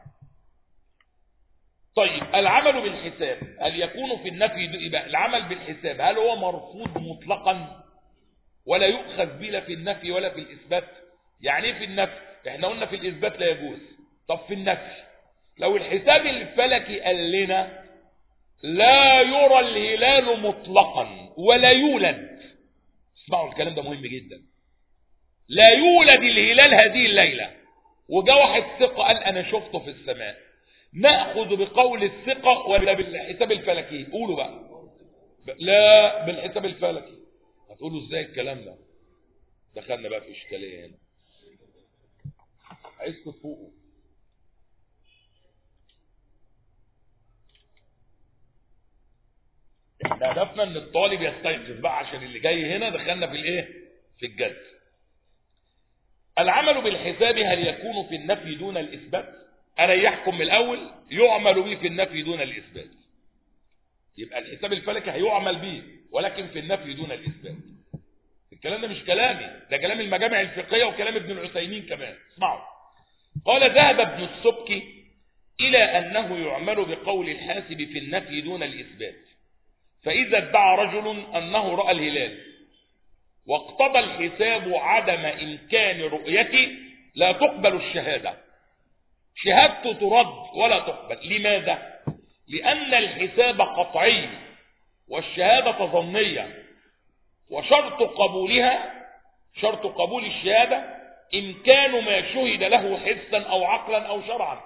طيب العمل بالحساب هل يكون في النفي؟ العمل بالحساب هل هو مرفوض مطلقا ولا يؤخذ به لا في النفي ولا في الإثبات؟ يعني في النفي احنا قلنا في الإثبات لا يجوز. طب في النفي لو الحساب الفلكي قال لنا لا يرى الهلال مطلقا ولا يولد، اسمعوا الكلام ده مهم جدا، لا يولد الهلال هذه الليلة، وجاء واحد ثقة قال أنا شفته في السماء، نأخذ بقول الثقة ولا بالحساب الفلكي؟ قولوا بقى. لا بالحساب الفلكي. هتقولوا ازاي الكلام ده؟ دخلنا بقى في اشكاليه هنا، عايز تفوقوا. احنا هدفنا ان الطالب يستيقظ بقى، عشان اللي جاي هنا دخلنا في الايه؟ في الجد. العمل بالحساب هل يكون في النفي دون الاثبات؟ اريحكم من الاول، يعمل به في النفي دون الاثبات. يبقى الحساب الفلكي هيعمل به ولكن في النفي دون الاثبات. الكلام ده مش كلامي، ده كلام المجامع الفقهيه وكلام ابن العثيمين كمان. اسمعوا. قال ذهب ابن السبكي الى انه يعمل بقول الحاسب في النفي دون الاثبات، فاذا ادعى رجل انه راى الهلال واقتضى الحساب عدم امكان رؤيته لا تقبل الشهاده، شهادته ترد ولا تقبل. لماذا؟ لان الحساب قطعي والشهاده ظنيه، وشرط قبولها، شرط قبول الشهادة إمكان ما شهد له حسا أو عقلا أو شرعا.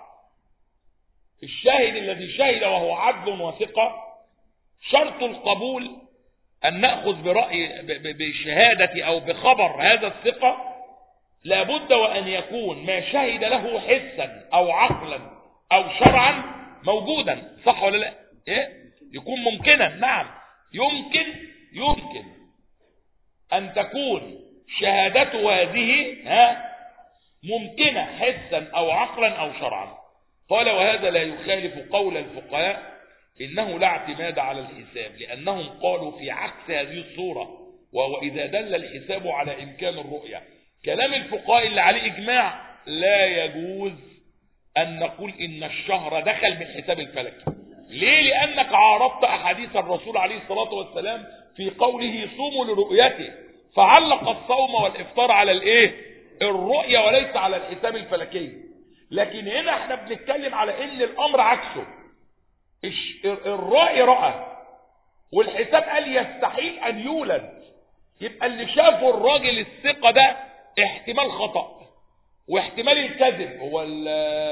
الشاهد الذي شهد وهو عدل وثقة شرط القبول أن نأخذ برأي بشهادة أو بخبر هذا الثقة، لابد وأن يكون ما شهد له حسا أو عقلا أو شرعا موجودا. صح ولا لا؟ إيه؟ يكون ممكنا. نعم يمكن، يمكن أن تكون شهادته هذه ها ممكنة حسا أو عقلا أو شرعا. قال وهذا لا يخالف قول الفقهاء إنه لا اعتماد على الحساب، لأنهم قالوا في عكس هذه الصورة، وهو إذا دل الحساب على إمكان الرؤية. كلام الفقهاء اللي عليه إجماع لا يجوز أن نقول إن الشهر دخل بالحساب الفلكي. ليه؟ لأنك عارضت أحاديث الرسول عليه الصلاة والسلام في قوله صوموا لرؤيته، فعلق الصوم والإفطار على الإيه؟ الرؤية وليس على الحساب الفلكي. لكن هنا احنا بنتكلم على إن الأمر عكسه، الرأي رأى والحساب قال يستحيل أن يولد. يبقى اللي شافه الراجل الثقة ده احتمال خطأ واحتمال الكذب. هو ال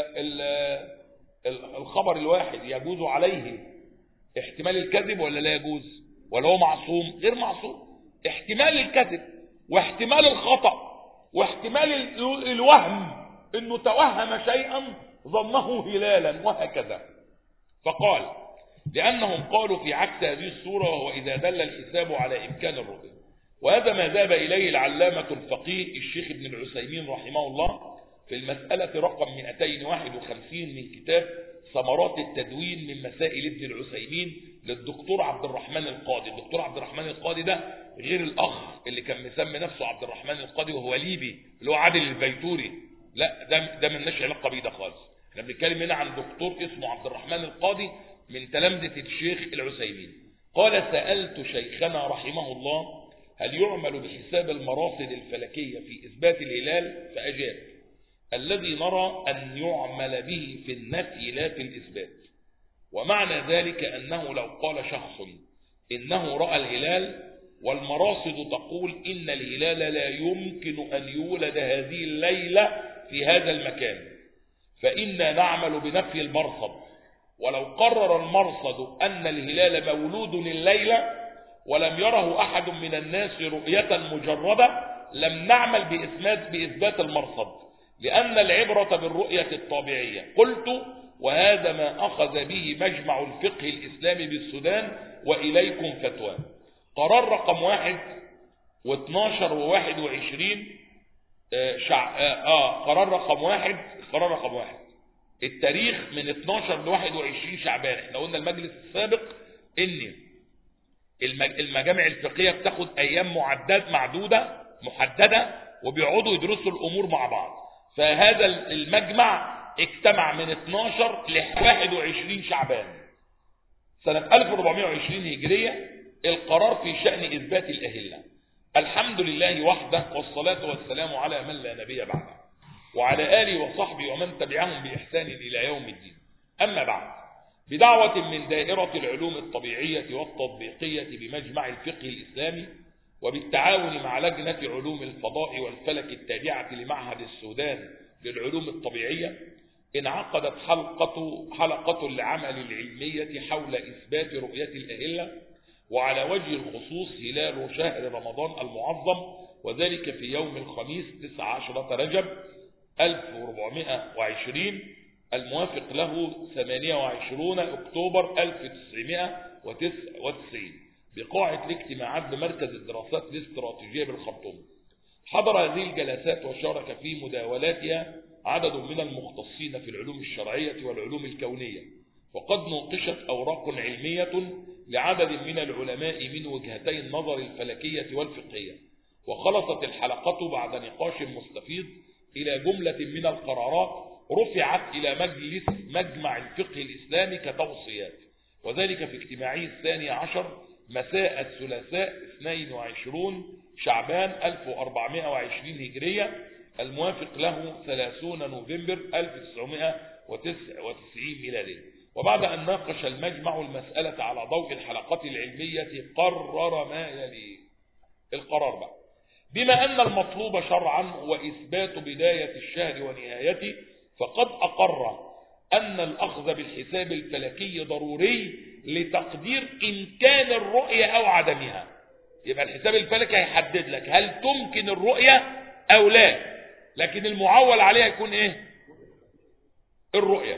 ال الخبر الواحد يجوز عليه احتمال الكذب ولا لا يجوز؟ ولا هو معصوم؟ غير معصوم. احتمال الكذب واحتمال الخطأ واحتمال الوهم، انه توهم شيئا ظنه هلالا وهكذا. فقال لأنهم قالوا في عكس هذه الصورة، وهو إذا دل الحساب على إمكان الرؤية. وهذا ما ذهب إليه العلامة الفقيه الشيخ ابن العثيمين رحمه الله في المسألة رقم مئتين وواحد وخمسين من كتاب ثمرات التدوين من مسائل ابن العثيمين للدكتور عبد الرحمن القاضي. الدكتور عبد الرحمن القاضي ده غير الأخ اللي كان مسمي نفسه عبد الرحمن القاضي وهو ليبي اللي هو عادل البيتوري. لا، ده ده مالناش علاقة بيه ده خالص. احنا بنتكلم هنا عن دكتور اسمه عبد الرحمن القاضي من تلامذة الشيخ العثيمين. قال سألت شيخنا رحمه الله هل يعمل بحساب المراصد الفلكية في إثبات الهلال؟ فأجاب الذي نرى أن يعمل به في النفي لا في الإثبات. ومعنى ذلك أنه لو قال شخص إنه رأى الهلال والمراصد تقول إن الهلال لا يمكن أن يولد هذه الليلة في هذا المكان، فإنا نعمل بنفي المرصد. ولو قرر المرصد أن الهلال مولود الليلة ولم يره أحد من الناس رؤية مجردة لم نعمل بإثبات بإثبات المرصد، لأن العبرة بالرؤية الطبيعية. قلت وهذا ما أخذ به مجمع الفقه الإسلامي بالسودان وإليكم فتوى. قرار رقم واحد واثناشر وواحد وعشرين شع... آه قرار رقم واحد قرار رقم واحد التاريخ من اثناشر لواحد وعشرين شعبان. احنا قلنا المجلس السابق ان المجامع الفقهية بتاخد ايام معدات معدودة محددة وبيقعدوا يدرسوا الامور مع بعض. فهذا المجمع اجتمع من اثناشر لواحد وعشرين شعبان سنة ألف وأربعمائة وعشرين هجرية. القرار في شأن اثبات الاهلة. الحمد لله وحده والصلاة والسلام على من لا نبي بعده. وعلى آله وصحبه ومن تبعهم بإحسان إلى يوم الدين. أما بعد، بدعوة من دائرة العلوم الطبيعية والتطبيقية بمجمع الفقه الإسلامي وبالتعاون مع لجنة علوم الفضاء والفلك التابعة لمعهد السودان للعلوم الطبيعية، انعقدت حلقة حلقة العمل العلمية حول إثبات رؤية الأهلة، وعلى وجه الخصوص هلال شهر رمضان المعظم، وذلك في يوم الخميس تسعة عشر رجب ألف وأربعمائة وعشرين الموافق له ثمانية وعشرين أكتوبر ألف وتسعمائة وتسعة وتسعين بقاعة الاجتماعات بمركز الدراسات الاستراتيجية بالخرطوم. حضر هذه الجلسات وشارك في مداولاتها عدد من المختصين في العلوم الشرعية والعلوم الكونية، وقد نوقشت أوراق علمية لعدد من العلماء من وجهتي النظر الفلكية والفقهية، وخلصت الحلقة بعد نقاش مستفيض إلى جملة من القرارات رفعت إلى مجلس مجمع الفقه الإسلامي كتوصيات، وذلك في اجتماعه الثاني عشر مساء الثلاثاء اثنين وعشرين شعبان ألف وأربعمائة وعشرين هجرية الموافق له ثلاثين نوفمبر ألف وتسعمائة وتسعة وتسعين ميلادي. وبعد أن ناقش المجمع المسألة على ضوء الحلقات العلمية قرر ما يلي. القرار بقى: بما أن المطلوب شرعا هو إثبات بداية الشهر ونهايته، فقد أقر أن الأخذ بالحساب الفلكي ضروري لتقدير إمكان الرؤية أو عدمها. يبقى الحساب الفلكي هيحدد لك هل تمكن الرؤية أو لا، لكن المعول عليها يكون إيه؟ الرؤية.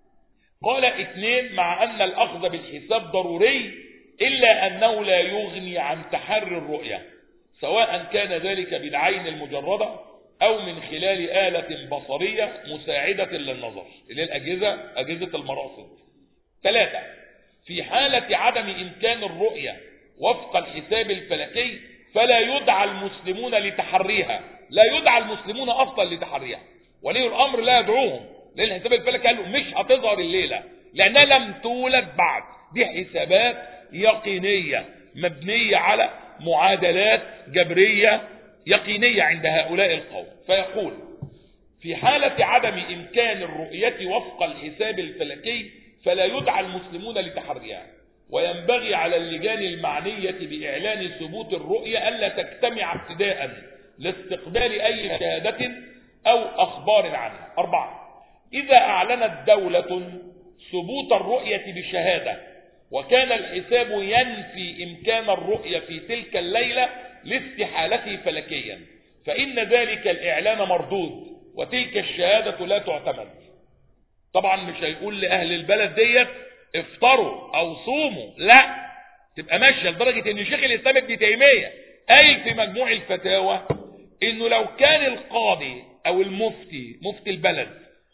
قال اثنين: مع أن الأخذ بالحساب ضروري إلا أنه لا يغني عن تحري الرؤية، سواء كان ذلك بالعين المجردة أو من خلال آلة بصرية مساعدة للنظر اللي الأجهزة أجهزة المراصد. ثلاثة: في حالة عدم إمكان الرؤية وفق الحساب الفلكي فلا يدعى المسلمون لتحريها، لا يدعى المسلمون أصلا لتحريها، ولي الأمر لا يدعوهم، لأن الحساب الفلكي قالوا مش هتظهر الليلة لأنها لم تولد بعد. دي حسابات يقينية مبنية على معادلات جبرية يقينية عند هؤلاء القوم. فيقول: في حالة عدم إمكان الرؤية وفق الحساب الفلكي فلا يدعى المسلمون لتحريها، وينبغي على اللجان المعنية بإعلان ثبوت الرؤية ألا تجتمع ابتداء لاستقبال أي شهادة أو أخبار عنها. أربعة: إذا أعلنت دولة ثبوت الرؤية بشهادة وكان الحساب ينفي إمكان الرؤية في تلك الليلة لاستحالته فلكيا، فإن ذلك الإعلان مردود وتلك الشهادة لا تعتمد. طبعا مش هيقول لأهل البلد ديت افطروا أو صوموا، لا، تبقى ماشية لدرجة ان شيخ الإسلام ابن تيمية قايل في مجموع الفتاوى انه لو كان القاضي او المفتي مفتي البلد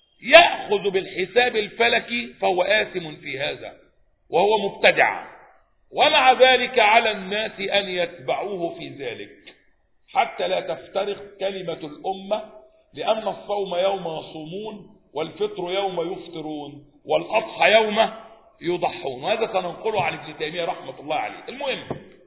يأخذ بالحساب الفلكي فهو آثم في هذا وهو مبتدع، ومع ذلك على الناس أن يتبعوه في ذلك حتى لا تفترق كلمة الأمة، لأن الصوم يوم يصومون والفطر يوم يفطرون والأضحى يوم يضحون. هذا سننقله عن ابن تيمية رحمة الله عليه. المهم،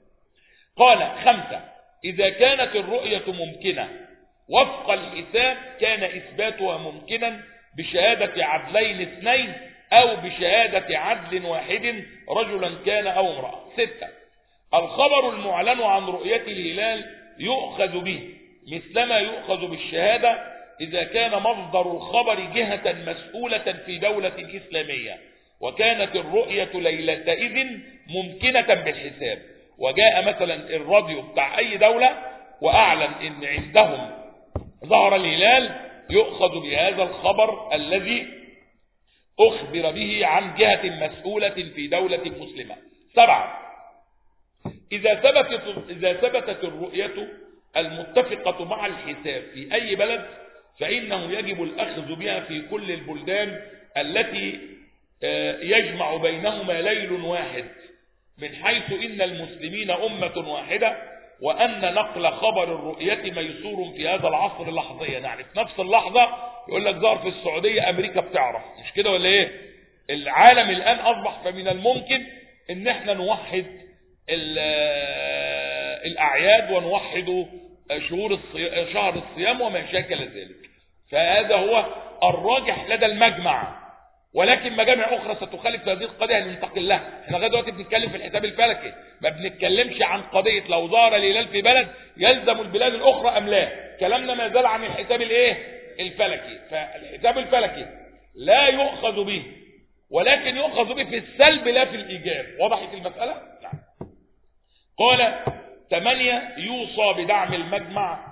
قال: خمسة: إذا كانت الرؤية ممكنة وفق الحساب كان إثباتها ممكنا بشهادة عدلين اثنين أو بشهادة عدل واحد رجلا كان أو امرأة. ستة: الخبر المعلن عن رؤية الهلال يؤخذ به مثلما يؤخذ بالشهادة إذا كان مصدر الخبر جهة مسؤولة في دولة إسلامية وكانت الرؤية ليلتئذ ممكنة بالحساب، وجاء مثلا الراديو بتاع أي دولة وأعلن إن عندهم ظهر الهلال، يؤخذ بهذا الخبر الذي أخبر به عن جهة مسؤولة في دولة مسلمة. سبعة: إذا ثبتت, إذا ثبتت الرؤية المتفقة مع الحساب في أي بلد فإنه يجب الأخذ بها في كل البلدان التي يجمع بينهما ليل واحد، من حيث إن المسلمين أمة واحدة، وأن نقل خبر الرؤية ميسور في هذا العصر اللحظيا. يعني في نفس اللحظة يقول لك ظهر في السعودية، أمريكا بتعرف، مش كده ولا إيه؟ العالم الآن أصبح فمن الممكن إن احنا نوحد الأعياد ونوحد شهور الصيام شهر الصيام وما شاكل ذلك. فهذا هو الراجح لدى المجمع، ولكن مجامع اخرى ستخالف هذه القضيه هننتقل لها. احنا لغايه دلوقتي بنتكلم في الحساب الفلكي، ما بنتكلمش عن قضيه لو ظهر الهلال في بلد يلزم البلاد الاخرى ام لا. كلامنا ما زال عن الحساب الايه الفلكي. فالحساب الفلكي لا يؤخذ به، ولكن يؤخذ به في السلب لا في الايجاب. وضحت المساله؟ نعم. قال ثمانية يوصى بدعم المجمع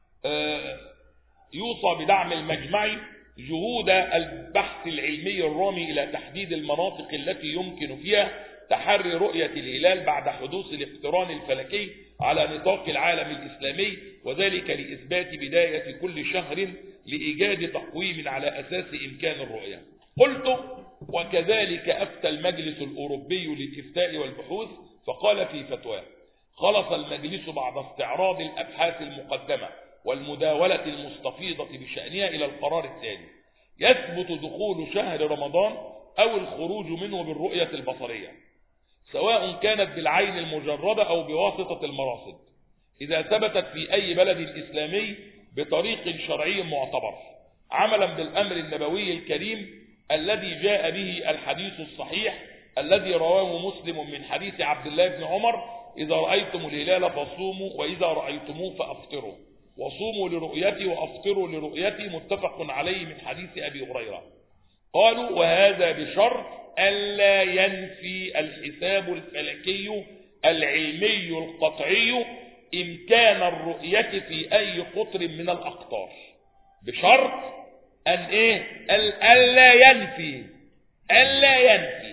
آه يوصى بدعم المجمع جهود البحث العلمي الرامي إلى تحديد المناطق التي يمكن فيها تحري رؤية الهلال بعد حدوث الاقتران الفلكي على نطاق العالم الإسلامي، وذلك لإثبات بداية كل شهر لإيجاد تقويم على أساس إمكان الرؤية. قلت وكذلك أفتى المجلس الأوروبي للإفتاء والبحوث، فقال في فتواه: خلص المجلس بعد استعراض الأبحاث المقدمة والمداولة المستفيضة بشأنها إلى القرار التالي: يثبت دخول شهر رمضان أو الخروج منه بالرؤية البصرية، سواء كانت بالعين المجردة أو بواسطة المراصد، إذا ثبتت في أي بلد إسلامي بطريق شرعي معتبر، عملا بالأمر النبوي الكريم الذي جاء به الحديث الصحيح الذي رواه مسلم من حديث عبد الله بن عمر: إذا رأيتم الهلال فصوموا، وإذا رأيتموه فأفطروا، وصوموا لرؤيتي وأفطروا لرؤيتي، متفق عليه من حديث أبي هريرة. قالوا: وهذا بشرط ألا ينفي الحساب الفلكي العلمي القطعي إمكان الرؤية في أي قطر من الأقطار. بشرط أن إيه؟ ألا ينفي ألا ينفي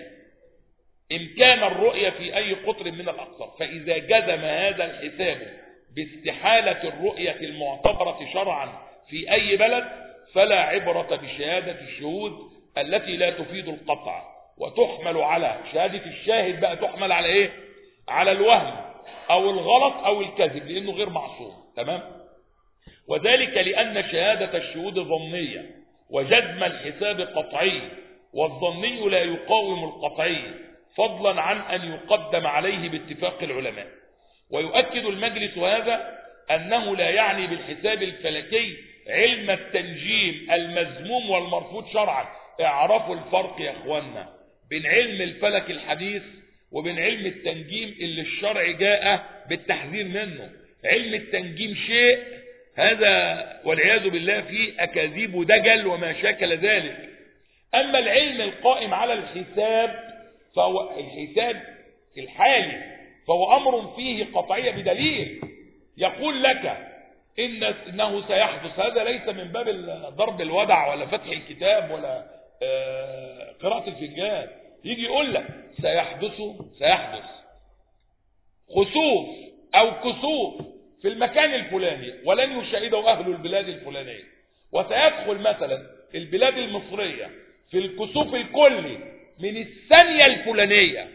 إمكان الرؤية في أي قطر من الأقطار. فإذا جزم هذا الحساب باستحالة الرؤية المعتبرة شرعا في أي بلد، فلا عبرة بشهادة الشهود التي لا تفيد القطع، وتحمل على شهادة الشاهد بقى، تحمل على إيه؟ على الوهم أو الغلط أو الكذب، لأنه غير معصوم. تمام؟ وذلك لأن شهادة الشهود ظنية، وجزم الحساب قطعي، والظني لا يقاوم القطعي، فضلا عن أن يقدم عليه باتفاق العلماء. ويؤكد المجلس هذا أنه لا يعني بالحساب الفلكي علم التنجيم المذموم والمرفوض شرعا. اعرفوا الفرق يا اخوانا بين علم الفلك الحديث وبين علم التنجيم اللي الشرع جاء بالتحذير منه. علم التنجيم شيء هذا والعياذ بالله فيه أكاذيب ودجل وما شاكل ذلك. أما العلم القائم على الحساب فهو الحساب الحالي، فهو أمر فيه قطعية بدليل يقول لك إن إنه سيحدث. هذا ليس من باب ضرب الودع ولا فتح الكتاب ولا قراءة الفنجان. يجي يقول لك سيحدث سيحدث خسوف أو كسوف في المكان الفلاني ولن يشاهده أهل البلاد الفلانية، وسيدخل مثلا البلاد المصرية في الكسوف الكلي من الثانية الفلانية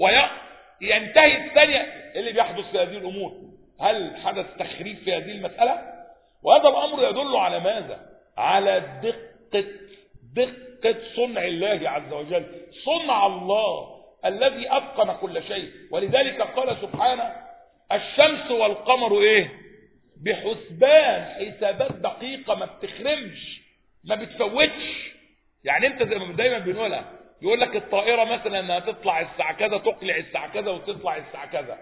وينتهي الثانية. اللي بيحدث في هذه الأمور، هل حدث تخريف في هذه المسألة؟ وهذا الأمر يدل على ماذا؟ على دقة دقة صنع الله عز وجل، صنع الله الذي أتقن كل شيء. ولذلك قال سبحانه: الشمس والقمر إيه؟ بحسبان، حسابات دقيقة ما بتخرمش ما بتفوتش. يعني انت زي ما دايما بنقولها، يقول لك الطائرة مثلا انها تطلع الساعة كذا، تقلع الساعة كذا، وتطلع الساعة كذا،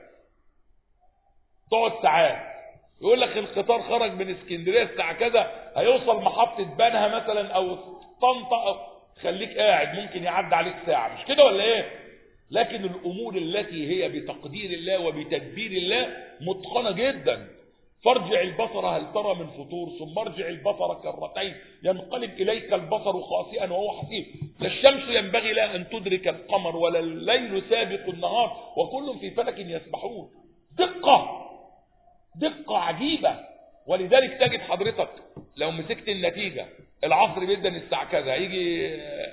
تقعد ساعات. يقول لك القطار خرج من اسكندرية الساعة كذا، هيوصل محطة بنها مثلا او طنطا، خليك قاعد ممكن يعدي عليك ساعة، مش كده ولا ايه؟ لكن الامور التي هي بتقدير الله وبتدبير الله متقنة جدا. فارجع البصر هل ترى من فطور، ثم ارجع البصر كرتين ينقلب اليك البصر خاسئا وهو حسير. لا الشمس ينبغي لها ان تدرك القمر ولا الليل سابق النهار وكل في فلك يسبحون. دقة دقة عجيبة. ولذلك تجد حضرتك لو مسكت النتيجة العصر بيدن الساعة كذا، هيجي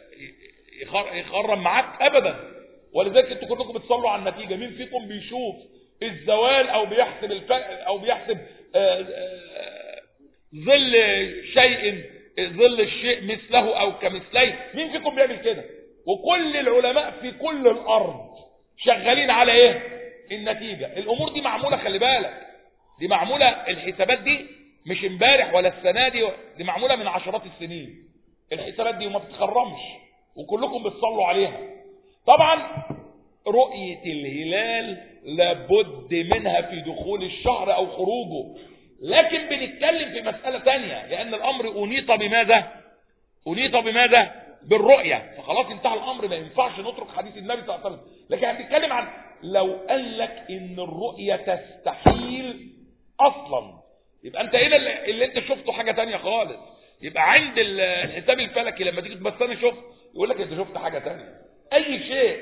يخرم معاك ابدا. ولذلك انتوا كلكم بتصلوا على النتيجة. مين فيكم بيشوف الزوال او بيحسب الف... او بيحسب آآ آآ ظل شيء ظل الشيء مثله او كمثليه؟ مين فيكم بيعمل كده؟ وكل العلماء في كل الارض شغالين على ايه؟ النتيجة. الامور دي معمولة، خلي بالك، دي معمولة الحسابات دي مش امبارح ولا السنة دي، دي معمولة من عشرات السنين الحسابات دي وما بتخرمش، وكلكم بتصلوا عليها. طبعا رؤية الهلال لابد منها في دخول الشهر او خروجه، لكن بنتكلم في مسألة تانية، لان الامر انيط بماذا؟ انيط بماذا؟ بالرؤية، فخلاص انتهى الامر، ما ينفعش نترك حديث النبي صلى الله عليه وسلم. لكن هنتكلم عن لو قال لك ان الرؤية تستحيل اصلا، يبقى انت هنا اللي, اللي انت شفته حاجة تانية خالص. يبقى عند الحساب الفلكي لما تيجي بس انا شفت، يقول لك انت شفت حاجة تانية. اي شيء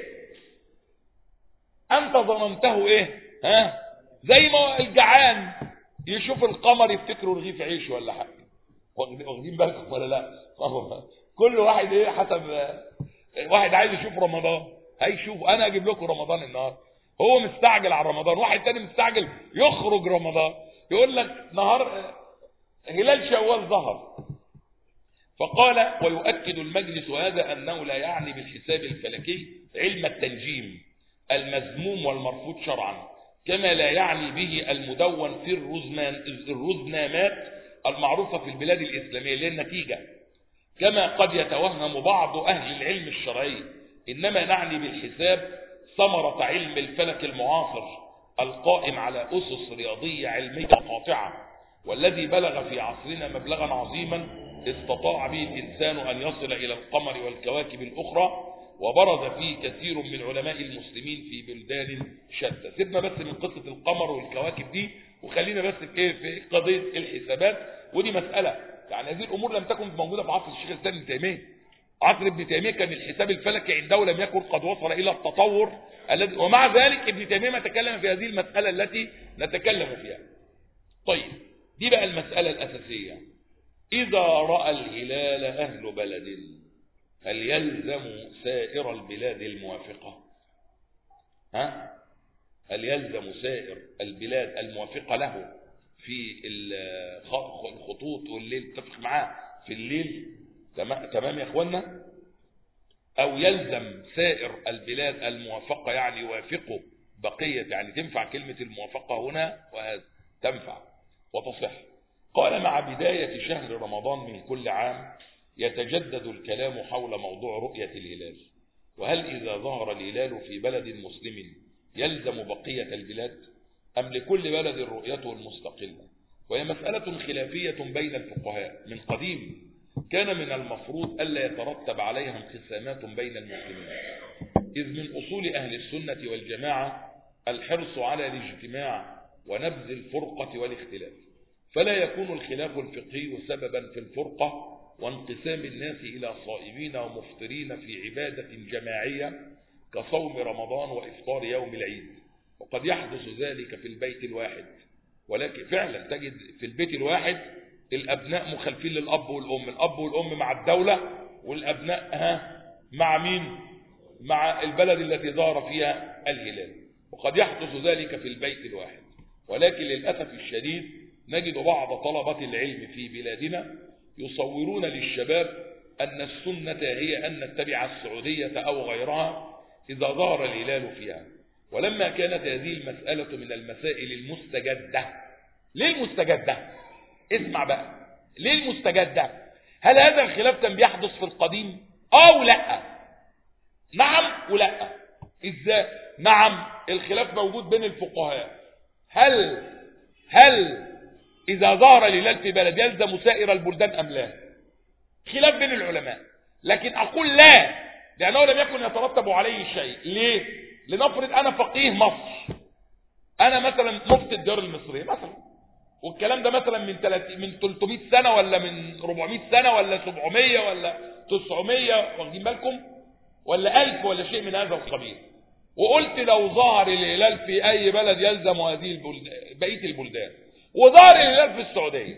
انت ظننته ايه؟ ها، زي ما الجعان يشوف القمر يفتكره رغيف عيش ولا حاجة. واخدين بالكم ولا لا؟ كل واحد ايه حسب. واحد عايز يشوف رمضان هيشوف، انا اجيب لكم رمضان النهارده، هو مستعجل على رمضان. واحد تاني مستعجل يخرج رمضان، يقول لك نهار هلال شوال ظهر. فقال ويؤكد المجلس هذا انه لا يعني بالحساب الفلكي علم التنجيم المذموم والمرفوض شرعا، كما لا يعني به المدون في الرزنامات المعروفة في البلاد الإسلامية للنتيجة، كما قد يتوهم بعض أهل العلم الشرعي. إنما نعني بالحساب ثمرة علم الفلك المعاصر القائم على أسس رياضية علمية قاطعة، والذي بلغ في عصرنا مبلغا عظيما استطاع به الإنسان أن يصل إلى القمر والكواكب الأخرى، وبرز فيه كثير من علماء المسلمين في بلدان شتى. سيبنا بس من قصة القمر والكواكب دي، وخلينا بس في قضية الحسابات، ودي مسألة يعني هذه الأمور لم تكن موجودة في عصر الشيخ الإسلام ابن تيمية. عصر ابن تيمية كان الحساب الفلكي عنده لم يكن قد وصل إلى التطور الذي، ومع ذلك ابن تيمية ما تكلم في هذه المسألة التي نتكلم فيها. طيب دي بقى المسألة الأساسية. إذا رأى الهلال أهل بلد هل يلزم سائر البلاد الموافقة؟ ها؟ هل يلزم سائر البلاد الموافقة له في الخطوط والليل تتفق معاه في الليل؟ تمام يا اخوانا؟ او يلزم سائر البلاد الموافقة يعني يوافقوا بقية، يعني تنفع كلمة الموافقة هنا وهذا تنفع وتصح. قال مع بداية شهر رمضان من كل عام يتجدد الكلام حول موضوع رؤية الهلال، وهل إذا ظهر الهلال في بلد مسلم يلزم بقية البلاد أم لكل بلد رؤيته المستقلة؟ وهي مسألة خلافية بين الفقهاء من قديم، كان من المفروض ألا يترتب عليها انقسامات بين المسلمين، إذ من أصول أهل السنة والجماعة الحرص على الاجتماع ونبذ الفرقة والاختلاف، فلا يكون الخلاف الفقهي سببا في الفرقة وانقسام الناس إلى صائمين ومفطرين في عبادة جماعية كصوم رمضان وإفطار يوم العيد. وقد يحدث ذلك في البيت الواحد، ولكن فعلا تجد في البيت الواحد الأبناء مخالفين للأب والأم، الأب والأم مع الدولة والأبناء ها مع مين؟ مع البلد التي ظهر فيها الهلال. وقد يحدث ذلك في البيت الواحد، ولكن للأسف الشديد نجد بعض طلبة العلم في بلادنا يصورون للشباب أن السنة هي أن نتبع السعودية أو غيرها إذا ظهر الهلال فيها، ولما كانت هذه المسألة من المسائل المستجدة. ليه المستجدة؟ اسمع بقى، ليه المستجدة؟ هل هذا الخلاف كان بيحدث في القديم أو لا؟ نعم ولا. إزاي؟ نعم، الخلاف موجود بين الفقهاء، هل هل إذا ظهر الهلال في بلد يلزم سائر البلدان أم لا؟ خلاف بين العلماء، لكن أقول لا، لأنه لم يكن يترتب عليه شيء. ليه؟ لنفرض أنا فقيه مصر، أنا مثلا مفتي الدار المصرية مثلا، والكلام ده مثلا من من ثلاثمائة سنة ولا من أربعمائة سنة ولا سبعمائة ولا تسعمائة، واخدين بالكم؟ ولا ألف ولا شيء من هذا القبيل، وقلت لو ظهر الهلال في أي بلد يلزم هذه البلدان بقية البلدان، وظهر الهلال في السعودية،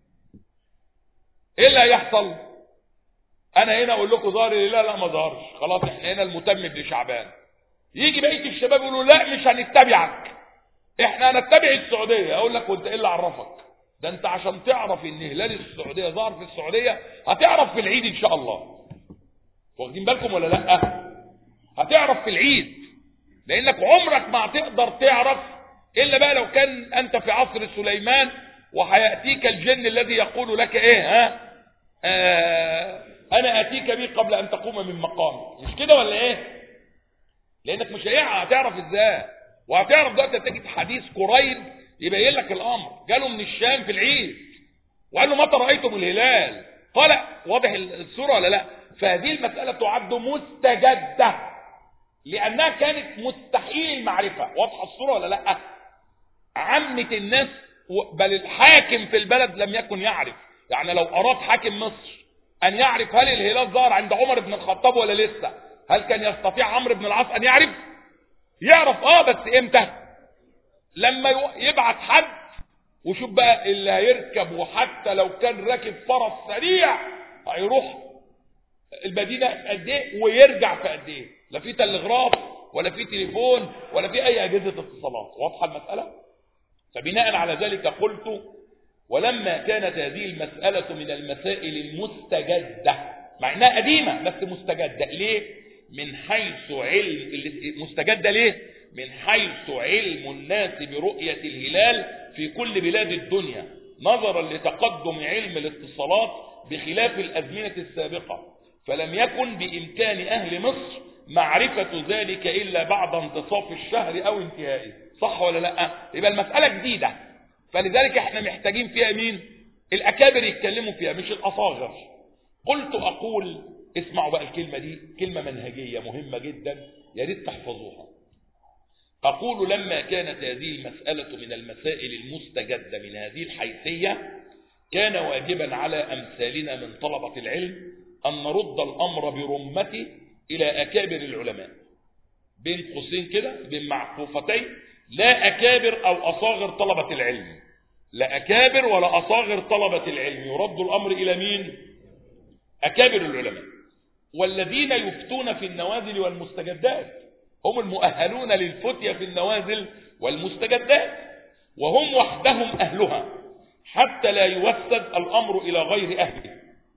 ايه اللي هيحصل؟ انا هنا اقول لكم ظهر الهلال، لا ما ظهرش، خلاص احنا هنا المتمم لشعبان. يجي بقيه الشباب يقولوا لا مش هنتبعك، احنا هنتبع السعوديه. اقول لك وانت ايه اللي عرفك؟ ده انت عشان تعرف ان هلال السعوديه ظهر في السعوديه هتعرف في العيد ان شاء الله، واخدين بالكم ولا لا؟ هتعرف في العيد، لانك عمرك ما هتقدر تعرف الا بقى لو كان انت في عصر سليمان وهيأتيك الجن الذي يقول لك ايه ها آه انا اتيك به قبل ان تقوم من مقامك. مش كده ولا ايه؟ لانك مش هتعرف ازاي، وهتعرف دلوقتي تجد حديث قريب يبين لك الامر. جاله من الشام في العيد وقال له متى رايتم الهلال؟ قال واضح الصوره ولا لا؟ فهذه المساله تعد مستجده لانها كانت مستحيل المعرفه. واضحه الصوره ولا لا؟ عامه الناس بل الحاكم في البلد لم يكن يعرف. يعني لو اراد حاكم مصر ان يعرف هل الهلال ظهر عند عمر بن الخطاب ولا لسه، هل كان يستطيع عمرو بن العاص ان يعرف؟ يعرف اه، بس امتى؟ لما يبعت حد وشوف بقى اللي هيركب، وحتى لو كان راكب فرس سريع هيروح المدينه في قد ايه ويرجع في قد ايه. لا في تلغراف ولا في تليفون ولا في اي اجهزه اتصالات. واضحه المساله؟ فبناء على ذلك قلت ولما كانت هذه المساله من المسائل المستجده، مع انها قديمه بس مستجده. ليه؟ من حيث علم مستجده. ليه؟ من حيث علم الناس برؤيه الهلال في كل بلاد الدنيا، نظرا لتقدم علم الاتصالات بخلاف الازمنه السابقه، فلم يكن بامكان اهل مصر معرفه ذلك الا بعد انتصاف الشهر او انتهائه. صح ولا لا؟ يبقى المساله جديده، فلذلك احنا محتاجين فيها مين؟ الاكابر يتكلموا فيها مش الاصاغر. قلت اقول، اسمعوا بقى الكلمه دي، كلمه منهجيه مهمه جدا يا ريت تحفظوها. أقول لما كانت هذه المسألة من المسائل المستجدة من هذه الحيثية، كان واجبا على أمثالنا من طلبة العلم أن نرد الأمر برمته إلى أكابر العلماء، بين قوسين كده بين معطوفتين، لا أكابر أو أصاغر طلبة العلم، لا أكابر ولا أصاغر طلبة العلم. يرد الأمر إلى مين؟ أكابر العلماء، والذين يفتون في النوازل والمستجدات هم المؤهلون للفتية في النوازل والمستجدات، وهم وحدهم أهلها حتى لا يوسد الأمر إلى غير أهله.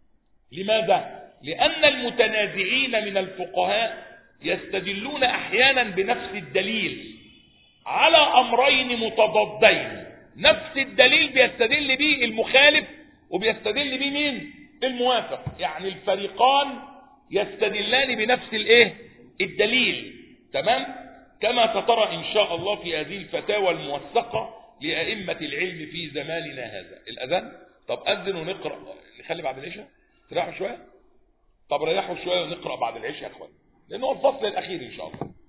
لماذا؟ لأن المتنازعين من الفقهاء يستدلون أحيانا بنفس الدليل على أمرين متضادين. نفس الدليل بيستدل به المخالف وبيستدل به مين؟ الموافق. يعني الفريقان يستدلان بنفس الايه؟ الدليل. تمام؟ كما سترى إن شاء الله في هذه الفتاوى الموثقة لأئمة العلم في زماننا هذا. الأذان؟ طب أذن ونقرأ، نخلي بعد العشاء؟ تريحوا شوية؟ طب ريحوا شوية ونقرأ بعد العشاء يا أخوان، لأنه الفصل الأخير إن شاء الله.